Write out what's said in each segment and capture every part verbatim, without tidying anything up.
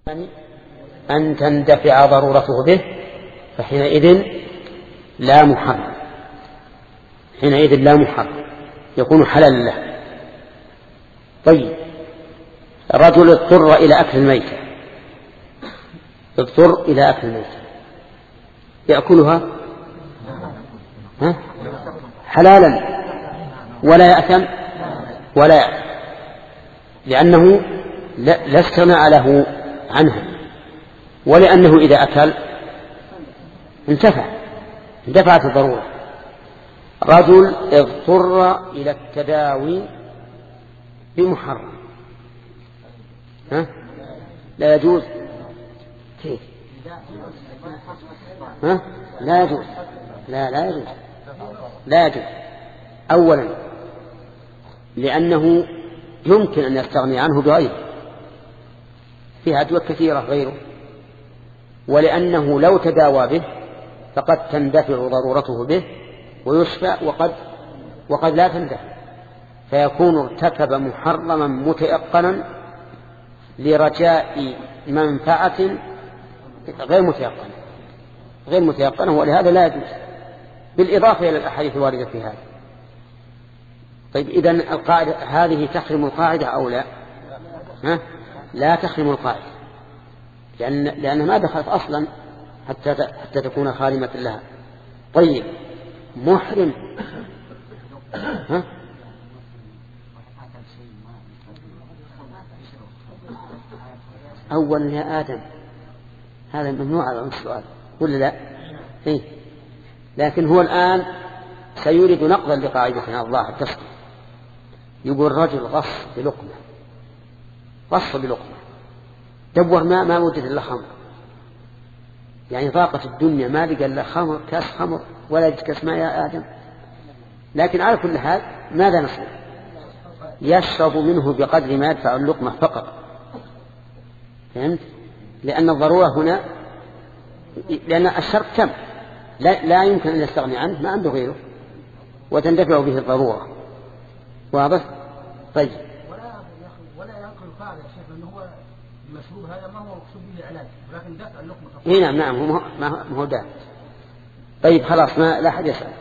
أن تندفع ضرورته به فحينئذ لا محرم، حينئذ لا محرم يكون حلال له. طيب، رجل اضطر إلى أكل الميتة، اضطر إلى أكل الميتة يأكلها ها؟ حلالا ولا يأثم ولا يأثم، لأنه لا استغنى له عنها، ولأنه إذا أكل انتفع اندفعت الضرورة. رجل اضطر إلى التداوي بمحرم ها؟ لا يجوز. كيف؟ ها؟ لا يجوز، لا لا يجوز لا يجوز. أولا لأنه يمكن أن يستغني عنه بغيره، فيها أدوية كثيرة غيره، ولأنه لو تداوى به فقد تندفع ضرورته به ويشفى وقد, وقد لا تندفع، فيكون ارتكب محرما متيقنا لرجاء منفعة غير متيقنة غير متيقنة ولهذا لا يجوز، بالإضافة إلى الأحاديث الواردة في هذا. طيب، إذن القاعدة هذه تحرم القاعدة أو لا؟ ها؟ لا تحرم القاعدة، لأن لأنها ما دخلت أصلا حتى حتى تكون خارمة لها. طيب، محرم ها؟ أولا يا آدم هذا ممنوع على السؤال ولا لا؟ إيه؟ لكن هو الآن سيريد نقضا لقاعدتنا الله التسقي. يقول رجل غص بلقمة، غص بلقمة، دور ما ما وجد إلا خمر، يعني ضاقت الدنيا ما لقى إلا خمر، كاس خمر ولا يجد كاس ماء يا آدم. لكن على كل حال ماذا نصنع؟ يشرب منه بقدر ما يدفع اللقمة فقط، فهمت؟ لأن الضرورة هنا، لأن الشرط تم، لا, لا يمكن أن يستغني عنه، ما عنده غيره وتندفع به الضرورة. واضح؟ طيب، ولا ينقل القاعدة يا شيخ، لأنه هو المشروب هذا ما هو مقصود به العلاج، ولكن دفع اللقمة فقط. إيه نعم نعم، هو ما هو ده. طيب خلاص، ما لا أحد يسأل.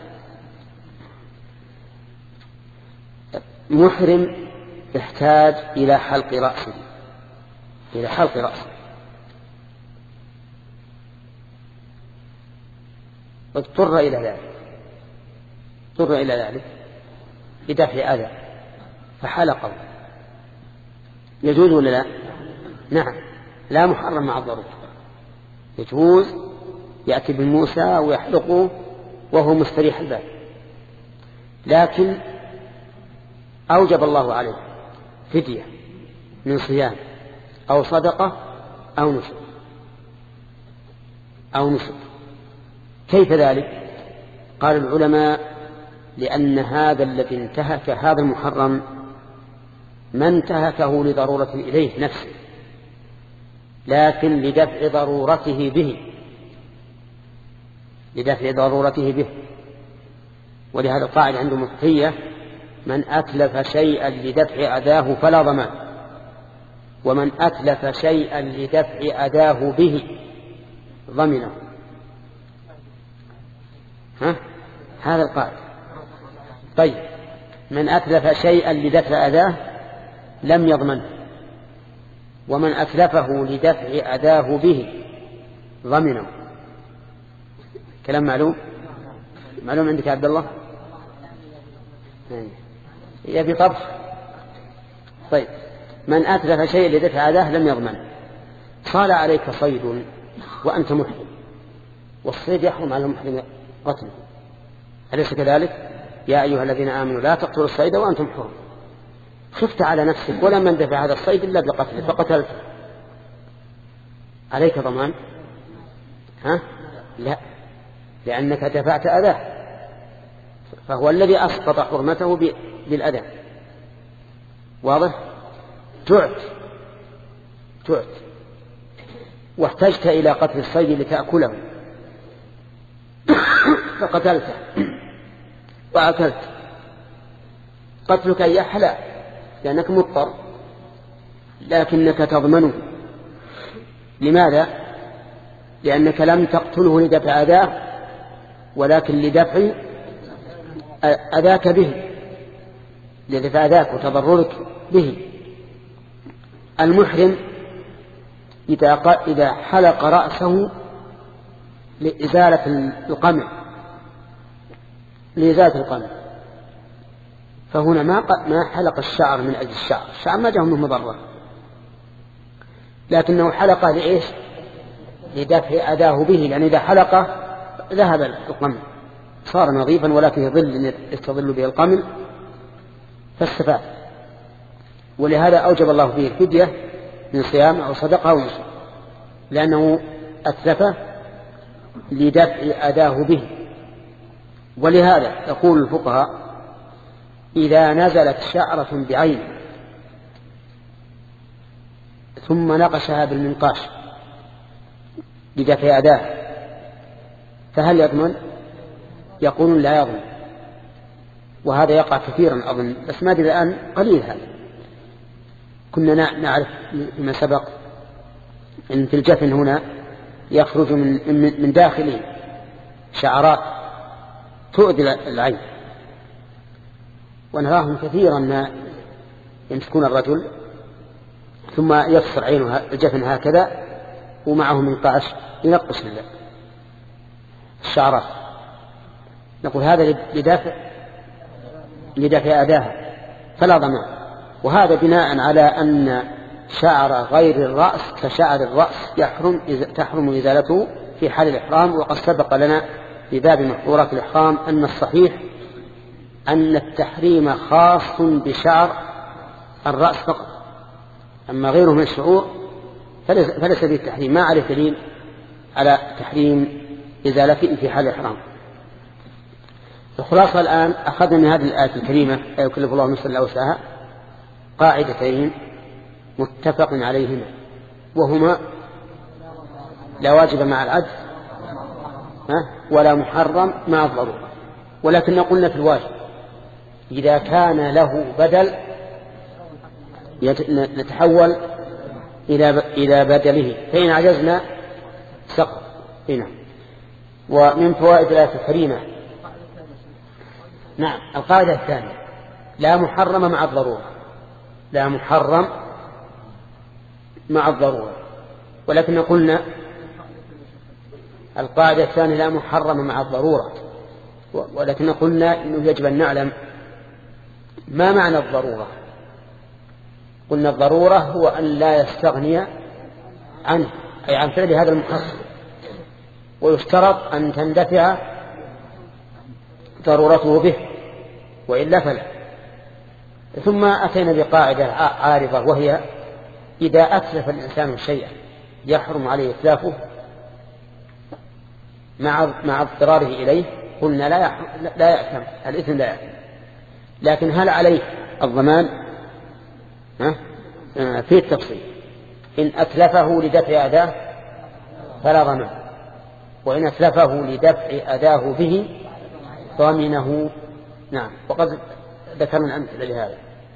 محرم يحتاج إلى حلق رأسه، إلى حلق رأسه، اضطر إلى ذلك، اضطر إلى ذلك بدفع أذى فحلقه، يجوز ولا لا؟ نعم، لا محرم مع الضرورة، يجوز، يأتي بالموسى ويحلقه وهو مستريح البال، لكن أوجب الله عليه فدية من صيام أو صدقة أو نسك أو نسك. كيف ذلك؟ قال العلماء لأن هذا الذي انتهك هذا المحرم ما انتهكه لضرورة إليه نفسه، لكن لدفع ضرورته به، لدفع ضرورته به. ولهذا القاعدة عند المفتية: من أتلف شيئا لدفع أذاه فلا ضمان، ومن أتلف شيئا لدفع أذاه به ضمنه. ها؟ هذا القاعدة. طيب، من أتلف شيئا لدفع أذاه لم يضمنه، ومن أتلفه لدفع أذاه به ضمنه. كلام معلوم؟ معلوم عندك يا عبد الله؟ يبي طبخ. طيب، من أتلف شيئا لدفع أذاه لم يضمنه. صال عليك صيد وأنت محرم، والصيد يحرم على المحرم قتله، أليس كذلك؟ يا أيها الذين آمنوا لا تقتلوا الصيد وأنتم حرم. خفت على نفسك ولم يندفع هذا الصيد إلا بقتله فقتلته، عليك ضمان؟ ها؟ لا، لأنك دفعت أذاه، فهو الذي أسقط حرمته بالأذى. واضح؟ تعت تعت واحتجت إلى قتل الصيد لتأكله فقتلته وأكلت، قتلك أي حلال لأنك مضطر، لكنك تضمنه لماذا؟ لأنك لم تقتله لدفع أذاه ولكن لدفع أذاك به، لدفع أذاك وتضررك به. المحرم إذا حلق رأسه لإزالة القمع لإزالة القمع فهنا ما ما حلق الشعر من أجل الشعر، الشعر ما جاء منه مضرة، لكنه حلقه لإيش؟ لدفع أذاه به، لأن إذا حلقه ذهب القمع صار نظيفا ولكن يظل يستظل به القمل فاستفاد. ولهذا أوجب الله فيه الفدية من صيام أو صدقة أو نسك، لأنه أتلفه لدفع أذاه به. ولهذا يقول الفقهاء إذا نزلت شعرة بعين ثم نقشها بالمنقاش لدفع أذاه فهل يضمن؟ يقولون لا يضمن، وهذا يقع كثيرا أظن، بس ما أدري الآن قليل هذا. كنا نعرف فيما سبق أن في الجفن هنا يخرج من, من داخله شعرات تؤذي العين، ونراهم كثيرا ما يمسكون الرجل ثم يفصل عينه الجفن هكذا ومعه منقاش ينقش الشعرات. نقول هذا لدافع لدافع أذاها فلا ضمان. وهذا بناء على أن شعر غير الرأس كشعر الرأس يحرم تحرم إزالته في حال الإحرام. وقد سبق لنا في باب محظورات الإحرام أن الصحيح أن التحريم خاص بشعر الرأس فقط، أما غيره من الشعور فليس به التحريم، ما عليه دليل على تحريم إزالته في حال الإحرام. الخلاصة الآن أخذنا من هذه الآية الكريمة لا يكلف الله نفسا إلا وسعها قاعدتين متفق عليهما، وهما لا واجب مع العجز ولا محرم مع الضرورة. ولكن قلنا في الواجب إذا كان له بدل نتحول إلى بدله، فإن عجزنا سقط. هنا ومن فوائد الآية الكريمة نعم القاعدة الثانية لا محرم مع الضرورة، لا محرم مع الضرورة. ولكن قلنا القاعدة الثانية لا محرم مع الضرورة، ولكن قلنا إنه يجب أن نعلم ما معنى الضرورة. قلنا الضرورة هو أن لا يستغني عنه أي عن فعل هذا المحرم، ويشترط أن تندفع ضرورته به وإلا فلا. ثم أتينا بقاعدة عارضة وهي إذا أتلف الإنسان شيئا يحرم عليه إتلافه مع مع اضطراره إليه قلنا لا لا يأثم، الإثم لا يأثم، لكن هل عليه الضمان؟ ها؟ في التفصيل إن أتلفه لدفع أذاه فلا ضمان، وإن أتلفه لدفع أذاه به ضمنه. نعم وقد ذكرنا أمثلة لهذا.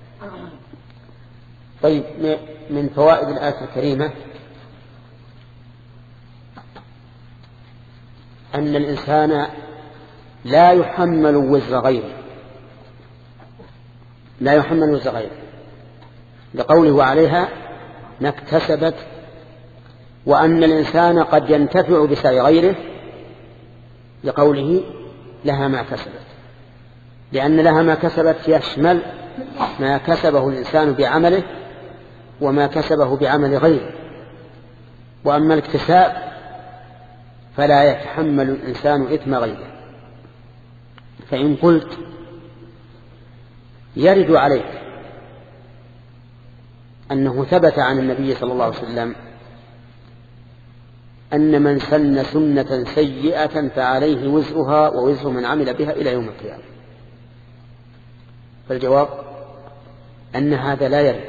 طيب من فوائد الآية الكريمة أن الإنسان لا يحمل وزر غيره، لا يحمل وزر غيره لقوله عليها ما اكتسبت، وأن الإنسان قد ينتفع بسعي غيره لقوله لها ما كسبت، لأن لها ما كسبت يشمل ما كسبه الإنسان بعمله وما كسبه بعمل غيره. وأما الاكتساب فلا يتحمل الإنسان إثم غيره. فإن قلت يرد عليك أنه ثبت عن النبي صلى الله عليه وسلم أن من سن سنة سيئة فعليه وزرها ووزر من عمل بها إلى يوم القيامة، فالجواب أن هذا لا يرد،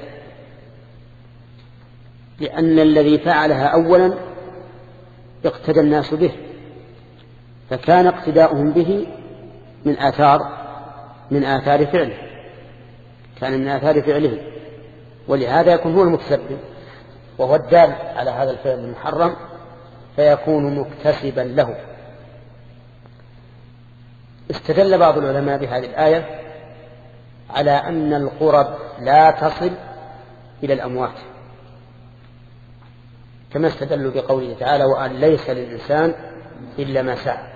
لأن الذي فعلها أولا اقتدى الناس به، فكان اقتداؤهم به من آثار من آثار فعله، كان من آثار فعله، ولهذا يكون هو المتسبب. وهو الدال على هذا الفعل المحرم فيكون مكتسبا له. استدل بعض العلماء بهذه الآية على أن القرب لا تصل إلى الأموات، كما استدلوا بقوله تعالى وأن ليس للإنسان إلا ما سعى.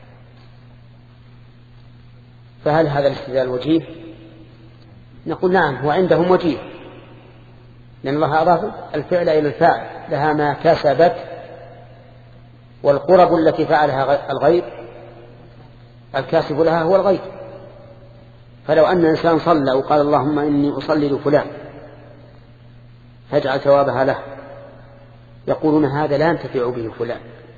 فهل هذا الاستدلال وجيه؟ نقول نعم، هو عندهم وجيه، لأن الله أضاف الفعل إلى الفاعل، لها ما كسبت، والقرب التي فعلها الغير الكاسب لها هو الغير. فلو أن إنسان صلى وقال اللهم إني أصلي لفلان فاجعل ثوابها له، يقولون هذا لا ينتفع به فلان،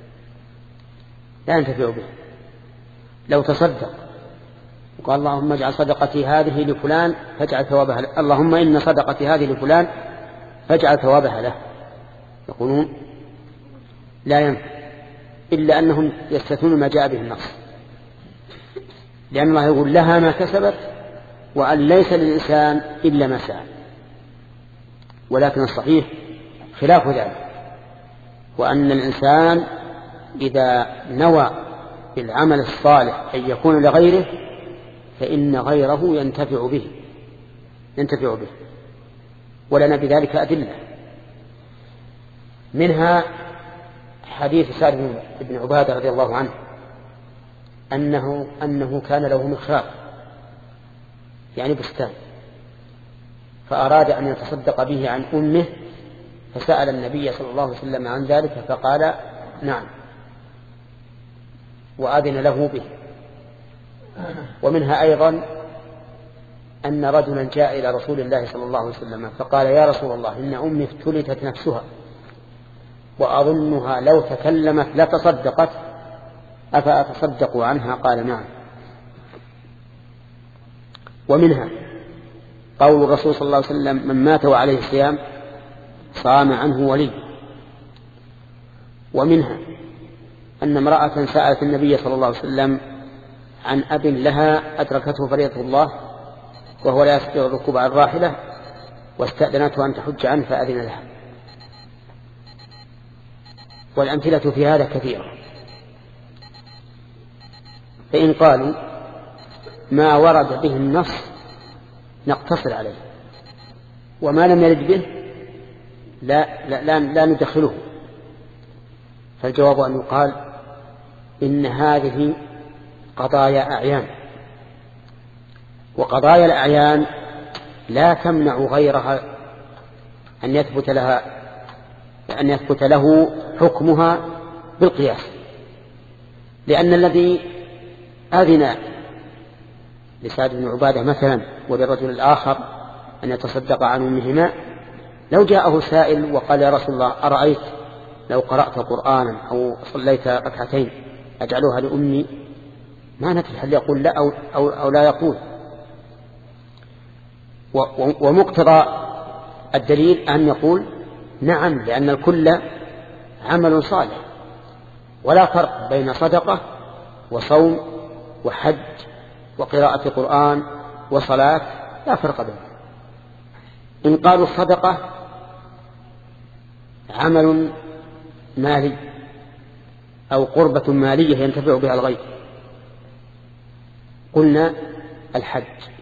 لا ينتفع به. لو تصدق وقال اللهم اجعل صدقتي هذه لفلان فاجعل ثوابها له، اللهم إن صدقتي هذه لفلان فاجعل ثوابها له، يقولون لا ينفع، إلا أنهم يستثنون ما جاء به النص، لأن الله يقول لها ما كسبت وأن ليس للإنسان إلا ما سعى. ولكن الصحيح خلاف ذلك، وأن الإنسان إذا نوى بالعمل الصالح أن يكون لغيره فإن غيره ينتفع به ينتفع به ولنا بذلك أدلة. منها حديث سعد بن عبادة رضي الله عنه أنه, أنه كان له مخراق يعني بستان، فأراد أن يتصدق به عن أمه، فسأل النبي صلى الله عليه وسلم عن ذلك فقال نعم وآذن له به. ومنها أيضا أن رجلا جاء إلى رسول الله صلى الله عليه وسلم فقال يا رسول الله إن أمي افتلتت نفسها وأظنها لو تكلمت لتصدقت أفأتصدق عنها؟ قال نعم. ومنها قول الرسول صلى الله عليه وسلم من مات وعليه صيام صام عنه ولي. ومنها أن امرأة سألت النبي صلى الله عليه وسلم عن أب لها أدركته فريضة الله وهو لا يستطيع الركوب على الراحلة واستأذنته أن تحج عنه فأذن لها. والأمثلة في هذا كثيرة. فإن قالوا ما ورد به النص نقتصر عليه، وما لم يرد به لا, لا, لا, لا ندخله. فالجواب أن يقال إن هذه قضايا أعيان، وقضايا الأعيان لا تمنع غيرها أن يثبت لها أن يثبت له حكمها بالقياس، لأن الذي أذن لسعد بن عبادة مثلا وللرجل الآخر أن يتصدق عن أمهما لو جاءه سائل وقال يا رسول الله أرأيت لو قرأت قرآنا أو صليت ركعتين أجعلها لأمي، ما ندري هل يقول لا أو, أو, أو لا يقول. ومقتضى الدليل أن يقول نعم، لأن الكل عمل صالح، ولا فرق بين صدقة وصوم وحج وقراءة قرآن وصلاة، لا فرق بينهم. إن قالوا الصدقة عمل مالي أو قربة مالية ينتفع بها الغير قلنا الحج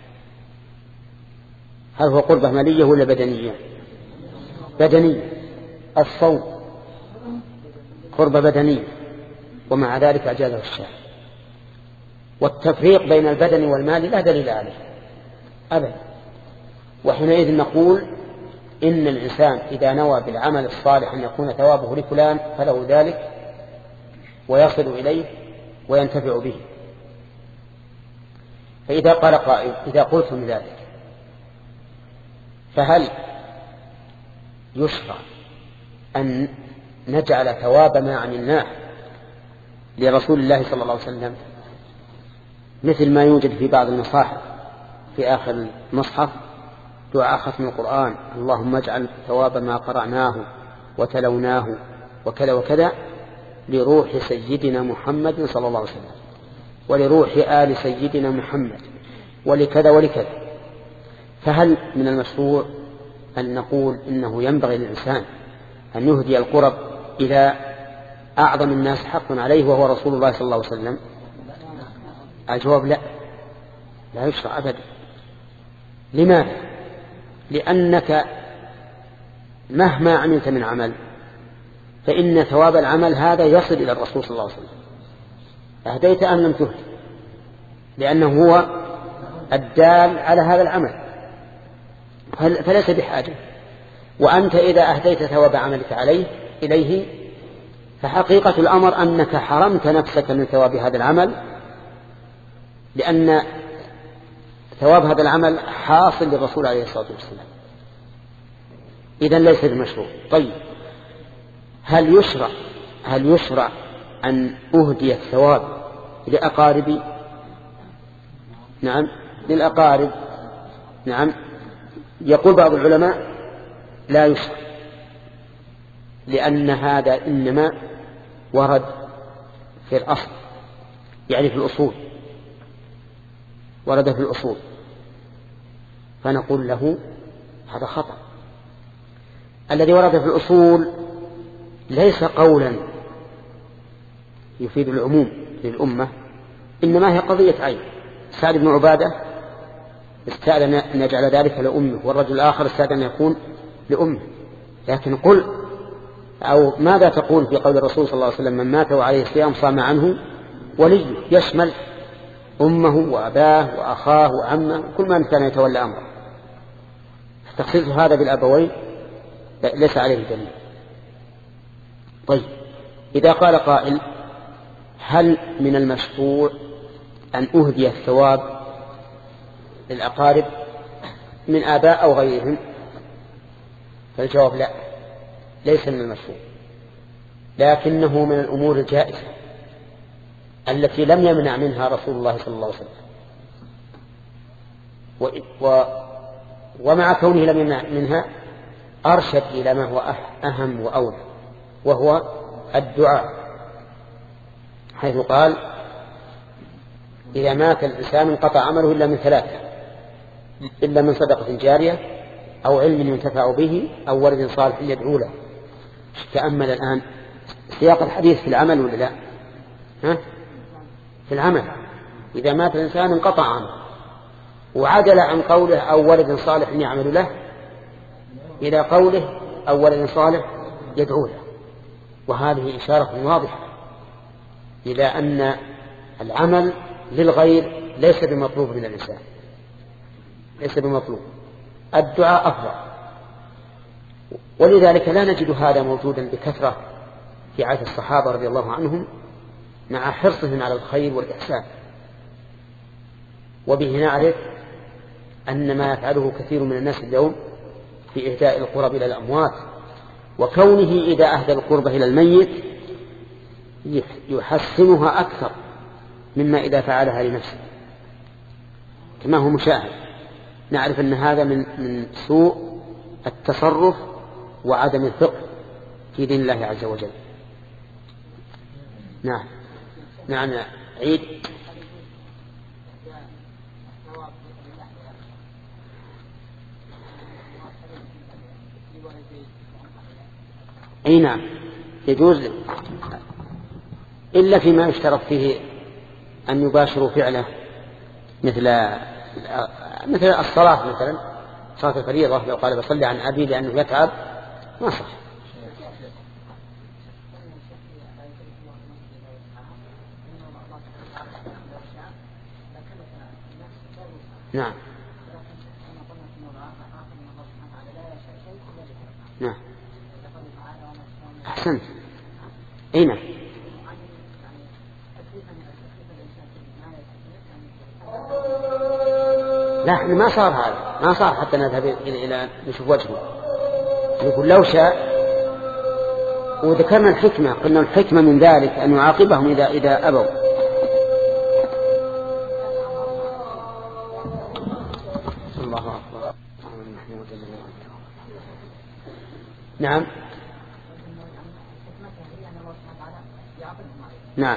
هل هو قربة مالية ولا بدنية؟ بدنية. الصوم قربة بدنية ومع ذلك أجازه الشارع. والتفريق بين البدن والمال لا دليل عليه أبدا. وحينئذ نقول إن الإنسان إذا نوى بالعمل الصالح أن يكون ثوابه لفلان فله ذلك ويصل إليه وينتفع به. فإذا قال قائل إذا قلتم ذلك فهل يشرع أن نجعل ثواب ما عملناه لرسول الله صلى الله عليه وسلم مثل ما يوجد في بعض المصاحف في آخر المصحف دعاء ختم القرآن اللهم اجعل ثواب ما قرأناه وتلوناه وكذا وكذا لروح سيدنا محمد صلى الله عليه وسلم ولروح آل سيدنا محمد ولكذا ولكذا. فهل من المشروع أن نقول إنه ينبغي للإنسان أن يهدي القرب إلى أعظم الناس حقا عليه وهو رسول الله صلى الله عليه وسلم؟ الجواب لا، لا يشرع أبدا. لماذا؟ لأنك مهما عملت من عمل فإن ثواب العمل هذا يصل إلى الرسول صلى الله عليه وسلم، أهديت أم لم تهد، لأنه هو الدال على هذا العمل، فليس بحاجة. وأنت إذا أهديت ثواب عملك عليه إليه فحقيقة الأمر أنك حرمت نفسك من ثواب هذا العمل، لأن ثواب هذا العمل حاصل للرسول عليه الصلاة والسلام، إذن ليس بمشروع. طيب، هل يشرع هل يشرع أن أهدي الثواب لأقاربي؟ نعم، للأقارب. نعم، يقول بعض العلماء لا يشرع، لأن هذا إنما ورد في الأصل، يعني في الأصول، ورد في الأصول، فنقول له هذا خطأ. الذي ورد في الأصول ليس قولا يفيد العموم للأمة، إنما هي قضية عين. سعد بن عبادة استأذن أن يجعل ذلك لأمه، والرجل الآخر استأذن أن يكون لأمه. لكن قل أو ماذا تقول في قول الرسول صلى الله عليه وسلم: من مات وعليه الصيام صام عنه وليه، يشمل أمه وأباه وأخاه وعمه، كل من كان يتولى أمره. تخصيص هذا بالأبوين ليس عليه دليل. طيب، إذا قال قائل: هل من المشروع أن أهدي الثواب للأقارب من آباء أو غيرهم؟ فالجواب لا، ليس من المشروع، لكنه من الأمور الجائزة التي لم يمنع منها رسول الله صلى الله عليه وسلم. و... و... ومع كونه لم يمنع منها أرشد إلى ما هو أهم وأولى، وهو الدعاء، حيث قال: إذا مات الإنسان انقطع عمله إلا من ثلاثة، إلا من صدقة جارية أو علم ينتفع به أو ولد صالح يدعو له. تأمل الآن سياق الحديث في العمل ولا لا؟ ها؟ في العمل. إذا مات الإنسان انقطع عنه، وعدل عن قوله أو ولد صالح يعمل له إلى قوله أو ولد صالح يدعو له. وهذه إشارة واضحة إلى أن العمل للغير ليس بمطلوب من الإنسان، ليس بمطلوب، الدعاء أفضل. ولذلك لا نجد هذا موجودا بكثرة في عهد الصحابة رضي الله عنهم، مع حرصهم على الخير والإحسان. وبه نعرف أن ما يفعله كثير من الناس اليوم في إهداء القرب إلى الأموات، وكونه إذا أهدى القرب إلى الميت يحسنها أكثر مما إذا فعلها لنفسه، كما هو مشاهد. نعرف أن هذا من من سوء التصرف وعدم الفقه في دين الله عز وجل. نعم نعم عيد. أي نعم يجوز، إلا فيما يشترط فيه أن يباشروا فعله، مثل مثل الصلاة، مثلا صلاة الفريضة لو قال بصلي عن أبي لأنه يتعب ما صح. نعم نعم أحسنت. أي نعم. لا احنا ما صار هذا، ما صار حتى نذهب إلى إلى نشوف وجهه. يقول لو شاء، وذكرنا الحكمة، قلنا الحكمة من ذلك أن يعاقبهم إذا إذا أبوا. الله أكبر. نعم نعم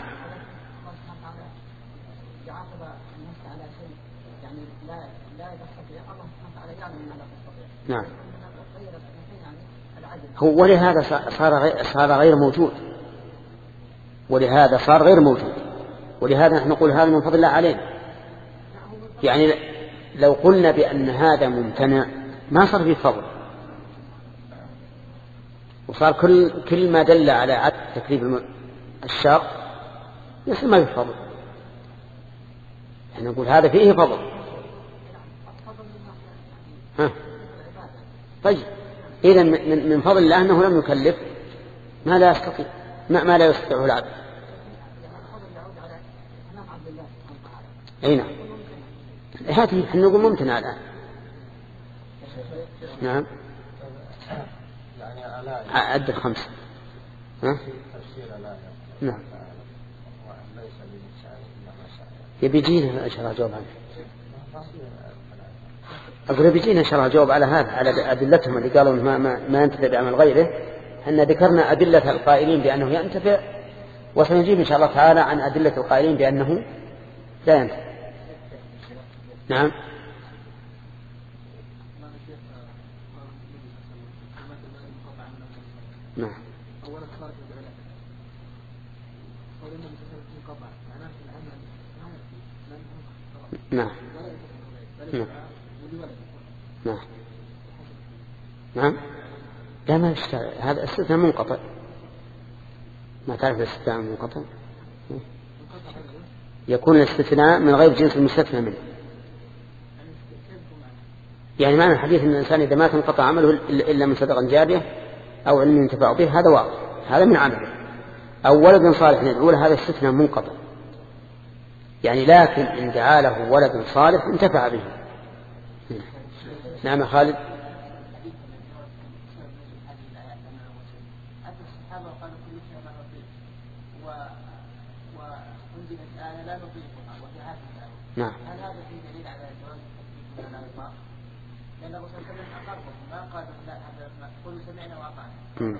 نعم هو ولهذا صار صار غير موجود، ولهذا صار غير موجود، ولهذا نحن نقول هذا من فضل الله علينا. يعني لو قلنا بأن هذا ممتنع ما صار فيه فضل، وصار كل كل ما دل على عدم تكليف الشاق يصير ما فيه فضل. احنا نقول هذا فيه فضل. ها طيب إذا من فضل الله أنه لم يكلف ما لا يستطيع ما, ما لا يستطيعه العبد. أي نعم هذه احنا نقول ممتنع الآن. نعم عد الخمسة. ها نعم يبي يجينا أشرح جواب عنه. أقول بيجينا شرح جواب على هذا على أدلتهم اللي قالوا ما, ما, ما ينتفع بعمل غيره. أن ذكرنا أدلة القائلين بأنه ينتفع، وسنجيب إن شاء الله تعالى عن أدلة القائلين بأنه لا ينتفع. نعم نعم نعم نعم نعم نعم لا ما يشتغل. هذا استثناء منقطع. ما تعرف الاستثناء منقطع؟ يكون الاستثناء من غير جنس المستثنى منه. يعني معنى الحديث أن الإنسان إذا ما تنقطع عمله إلا من صدقة جارية أو علم ينتفع به هذا واضح، هذا من عمله. أو ولد صالح ندعو له هذا استثناء منقطع. يعني لكن إن دعا له ولد صالح انتفع به. نعم خالد. نعم هل هذا في دليل على جواز التكليف ولا الإطلاق؟ لأن الرسول صلى الله عليه وسلم أقرهم ما قال لا هذا قولوا سمعنا وأطعنا.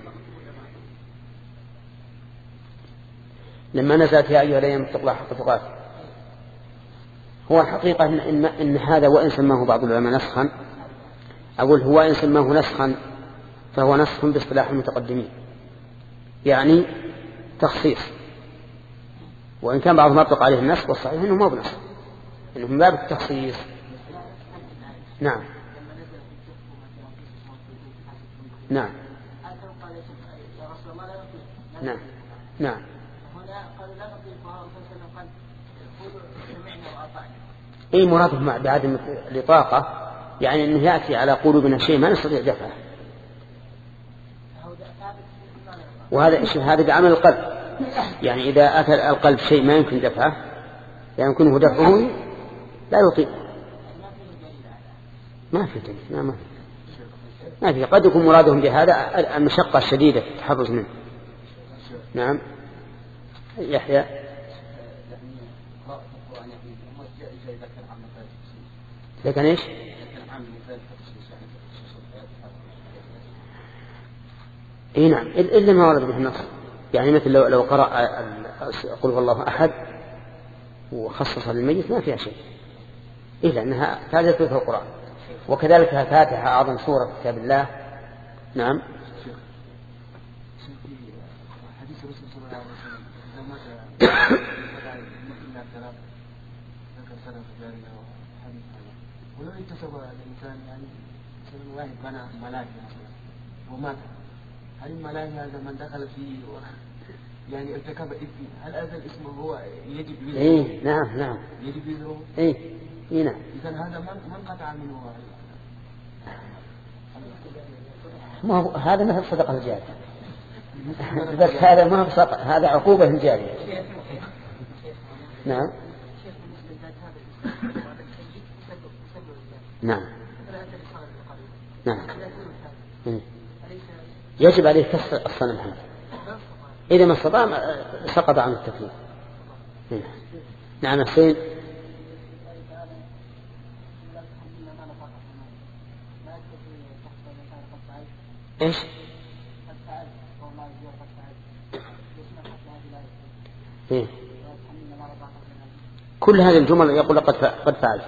لما نزلت يا أيها الذين اتقوا الله حق تقاته، هو الحقيقة إن, إن, إن هذا وإن سماه بعض العلماء نسخا، أقول هو إن سماه نسخا فهو نسخ باصطلاح المتقدمين، يعني تخصيص. وإن كان بعضهم أطلق عليه النسخ والصحيح إنه ما بنسخ، إنه من باب التخصيص. نعم نعم نعم نعم أي مراده مع بعدم الإطاقة، يعني أنه يأتي على قلوبنا شيء ما نستطيع دفعه. وهذا إيش؟ هذا بعمل القلب. يعني إذا أتى القلب شيء ما يمكن دفعه لا يمكنه دفعه لا يطيق. ما في دليل. ما, ما في ما في قد يكون مرادهم بهذا المشقة الشديدة في التحرز منه. نعم يحيى. لكن إيش؟ إيه نعم إلا ما ورد به النص. يعني مثل لو, لو قرأ قل هو الله أحد وخصص للميت ما فيها شيء إلا أنها تاجت في القرآن. وكذلك فاتحة أعظم سورة في كتاب الله. نعم حديث الرسول صلى الله عليه وسلم لما ذكر سلف جارية وحديث هذا ولو انتسب الإنسان يعني سلم واحد بنى ملاهي ومات، هل الملاهي هذا من دخل فيه يعني ارتكب إثم هل هذا الاسم هو يجب وزره؟ إيه نعم نعم يجب وزره. إيه إيه نعم. إذن هذا من من قطع منه؟ ما هو هذا مثل صدقة الجارية بس هذا ما هو صدقة، هذا عقوبة الجارية. نعم نعم نعم يجب عليه كسر الصنم هذا إذا ما استطاع سقط عن التكليف. نعم حسين. إيش؟ إيه؟ كل هذه الجمل يقول قد قد فعل.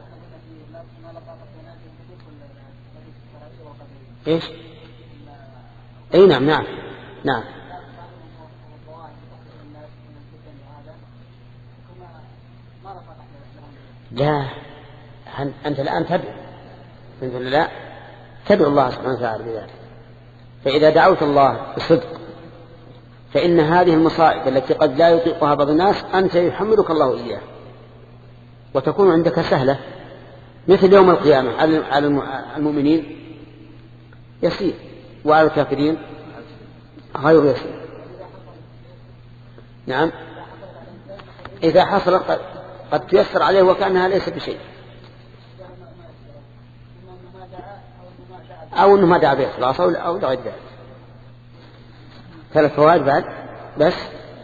إيش؟ أي نعم نعم نعم. لا أنت الآن تدعو أنت لا تدعو الله سبحانه وتعالى بذلك. فإذا دعوت الله بصدق فإن هذه المصائب التي قد لا يطيقها بعض الناس أنت يحملك الله إياه وتكون عندك سهلة، مثل يوم القيامة على المؤمنين يسير وعلى الكافرين غير يسير. نعم إذا حصل قد تيسر عليه وكأنها ليس بشيء، أو أنه ما دعا بإخلاص أو لغير ذلك. ثلاث فوائد بعد بس.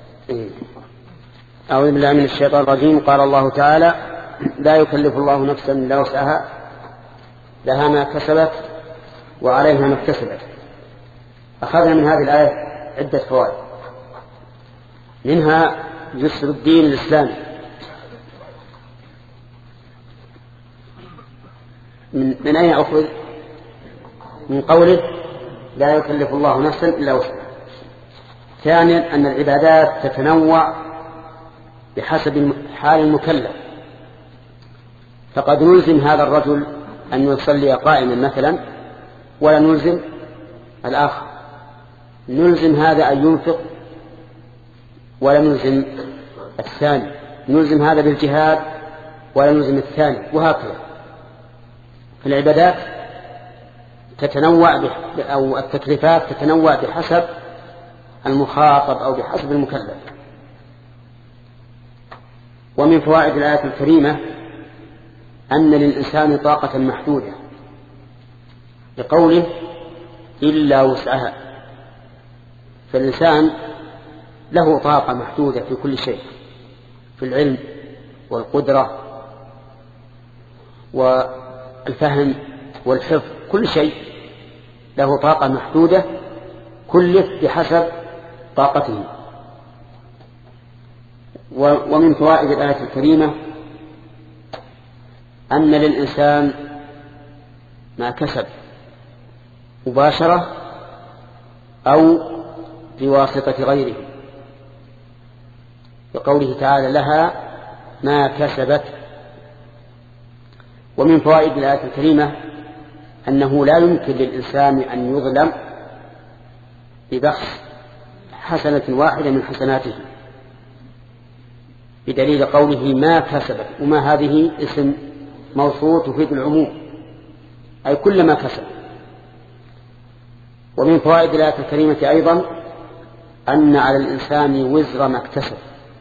أعوذ بالله من الشيطان الرجيم. قال الله تعالى: لا يكلف الله نفسا إلا وسعها لها ما كسبت وعليها ما اكتسبت. أخذنا من هذه الآية عدة فوائد، منها يسر الدين الإسلامي. من, من أين أخذ؟ من قوله لا يكلف الله نفسا إلا وسعها. ثانيا أن العبادات تتنوع بحسب حال المكلف، فقد نلزم هذا الرجل أن يصلي قائما مثلا ولا نلزم الآخر، نلزم هذا أن ينفق ولا نلزم الثاني، نلزم هذا بالجهاد ولا نلزم الثاني، وهكذا. العبادات تتنوع أو التكليفات تتنوع بحسب المخاطب أو بحسب المكلف. ومن فوائد الآية الكريمة أن للإنسان طاقة محدودة لقوله إلا وسعها، فالإنسان له طاقة محدودة في كل شيء، في العلم والقدرة والفهم والحفظ، كل شيء له طاقة محدودة كلف بحسب طاقته. ومن فوائد الآية الكريمة أن للإنسان ما كسب مباشرة أو بواسطة غيره، بقوله تعالى لها ما كسبت. ومن فوائد الآية الكريمة أنه لا يمكن للإنسان أن يظلم ببخس حسنة واحدة من حسناته، بدليل قوله ما كسبت، وما هذه اسم موصول تفيد العموم، أي كل ما كسب. ومن فوائد الآية الكريمة أيضا أن على الإنسان وزر ما اكتسب،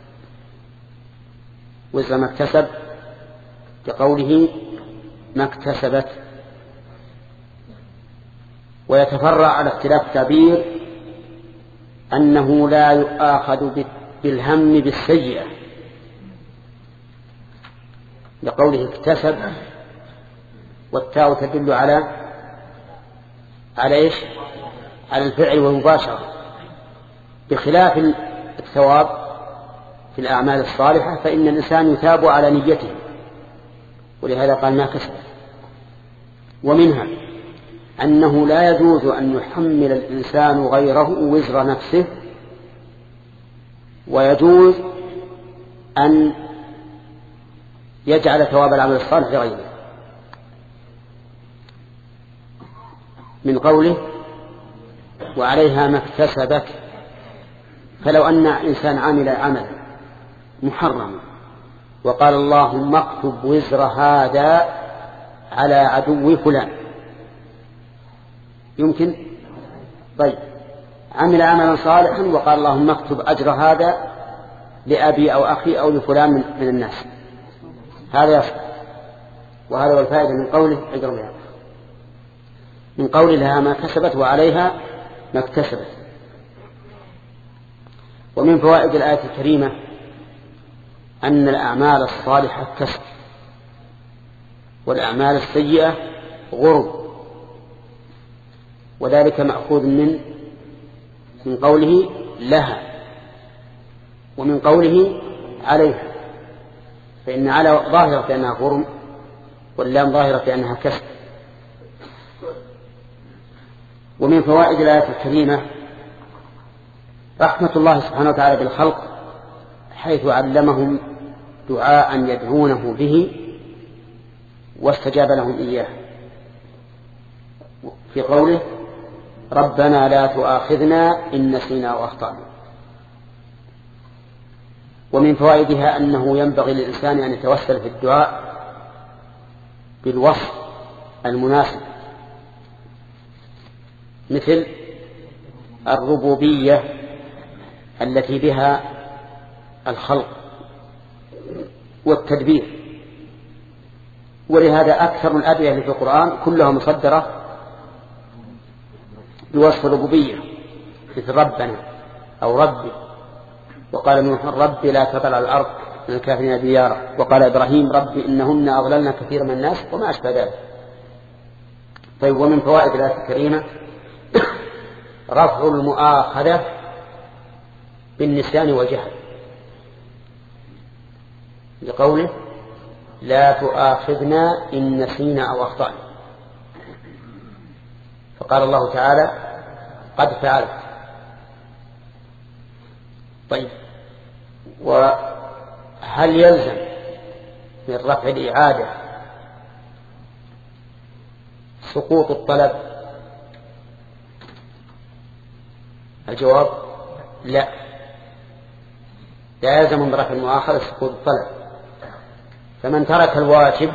وزر ما اكتسب بقوله ما اكتسبت. ويتفرع على اختلاف التعبير أنه لا يؤاخذ بالهم بالسيئة، لقوله اكتسب والتاء تدل على على ايش؟ على الفعل والمباشرة، بخلاف الثواب في الأعمال الصالحة فإن الإنسان يثاب على نيته، ولهذا قال ما كسب. ومنها أنه لا يجوز أن يحمل الإنسان غيره وزر نفسه، ويجوز أن يجعل ثواب العمل الصالح لغيره، من قوله وعليها ما اكتسبت. فلو أن إنسان عمل عملا محرما وقال اللهم اكتب وزر هذا على عدو فلان، يمكن؟ طيب عمل عملا صالحا وقال اللهم اكتب أجر هذا لأبي أو أخي أو لفلان من, من الناس، هذا يصح. وهذا هو الفائدة من قوله أجر بها، من قول لها ما كسبت وعليها ما اكتسبت. ومن فوائد الآية الكريمة أن الأعمال الصالحة كسب والأعمال السيئة غرب، وذلك مأخوذ من من قوله لها ومن قوله عليها، فإن على ظاهرة بأنها غرم واللام ظاهرة بأنها كسب. ومن فوائد الآية الكريمة رحمة الله سبحانه وتعالى بالخلق، حيث علمهم دعاء يدعونه به واستجاب لهم إياه في قوله ربنا لا تؤاخذنا إن نسينا وأخطأنا. ومن فوائدها أنه ينبغي للإنسان أن يتوسل في الدعاء بالوصف المناسب، مثل الربوبية التي بها الخلق والتدبير. ولهذا أكثر الأدعية في القرآن كلها مصدرة بوصف الربوبية، مثل ربنا أو ربي. وقال نوح رب لا تذر على الأرض من الكافرين ديارا. وقال إبراهيم رب إنهن أضللن كثيرا من الناس وما أشبه ذلك. طيب، ومن فوائد الآية الكريمة رفع المؤاخذة بالنسيان والجهل، لقوله لا تؤاخذنا إن نسينا أو أخطأنا. فقال الله تعالى قد فعلت. طيب، وهل يلزم من رفع الإعادة سقوط الطلب؟ الجواب لا، لا يلزم من رفع المؤاخذة سقوط الطلب. فمن ترك الواجب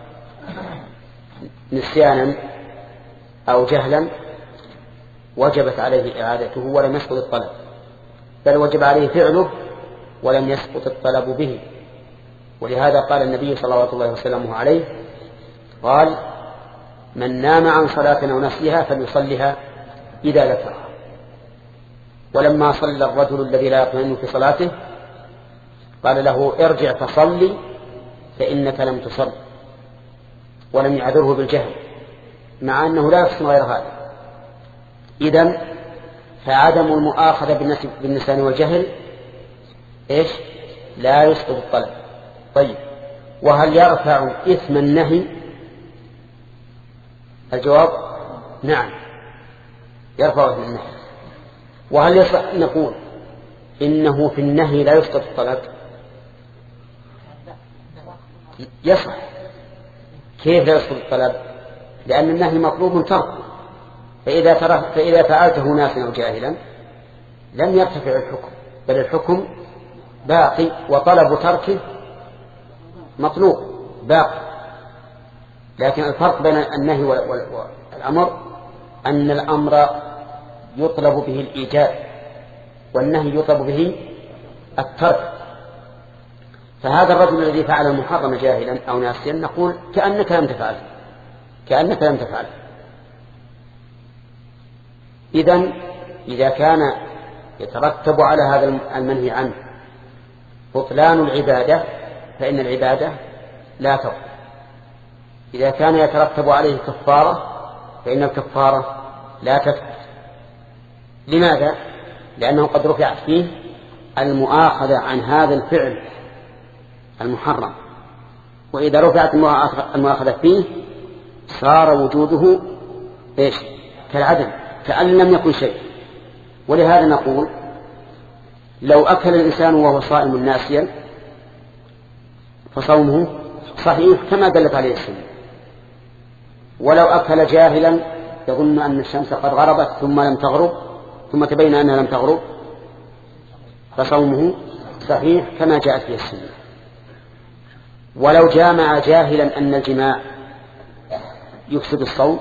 نسيانا أو جهلا وجبت عليه إعادته ولم يسقط الطلب، بل وجب عليه فعله ولم يسقط الطلب به. ولهذا قال النبي صلى الله عليه وسلم عليه قال من نام عن صلاة أو نسيها فليصلها إذا ذكرها. ولما صلى الرجل الذي لا يطمئن في صلاته قال له ارجع فصلي فإنك لم تصل، ولم يعذره بالجهل، مع أنه لا يحسن غير هذا. إذن فعدم المؤاخذة بالنسيان والجهل إيش؟ لا يسقط الطلب. طيب، وهل يرفع إثم النهي؟ الجواب نعم، يرفع إثم النهي. وهل يصح نقول إنه في النهي لا يسقط الطلب؟ يصح. كيف لا يسقط الطلب؟ لأن النهي مطلوب تركه، فإذا, فإذا فعلته ناسا أو جاهلا لم يرتفع الحكم، بل الحكم باقي وطلب تركه مطلوب باقي. لكن الفرق بين النهي والأمر أن الأمر يطلب به الإيجاب والنهي يطلب به الترك. فهذا الرجل الذي فعل المحرم جاهلا أو ناسيا نقول كأنك لم تفعل، كأنك لم تفعل. إذن إذا كان يترتب على هذا المنهي عنه بطلان العبادة فإن العبادة لا تبطل. إذا كان يترتب عليه كفارة فإن الكفارة لا تثبت. لماذا؟ لأنه قد رفعت فيه المؤاخذة عن هذا الفعل المحرم، وإذا رفعت المؤاخذة فيه صار وجوده إيش؟ كالعدم، كأن لم يكن شيء. ولهذا نقول لو أكل الإنسان وهو صائم ناسيا فصومه صحيح كما دلت عليه السنة، ولو أكل جاهلا يظن أن الشمس قد غربت ثم لم تغرب ثم تبين أنها لم تغرب فصومه صحيح كما جاءت فيه السنة. ولو جامع جاهلا أن الجماع يفسد الصوم،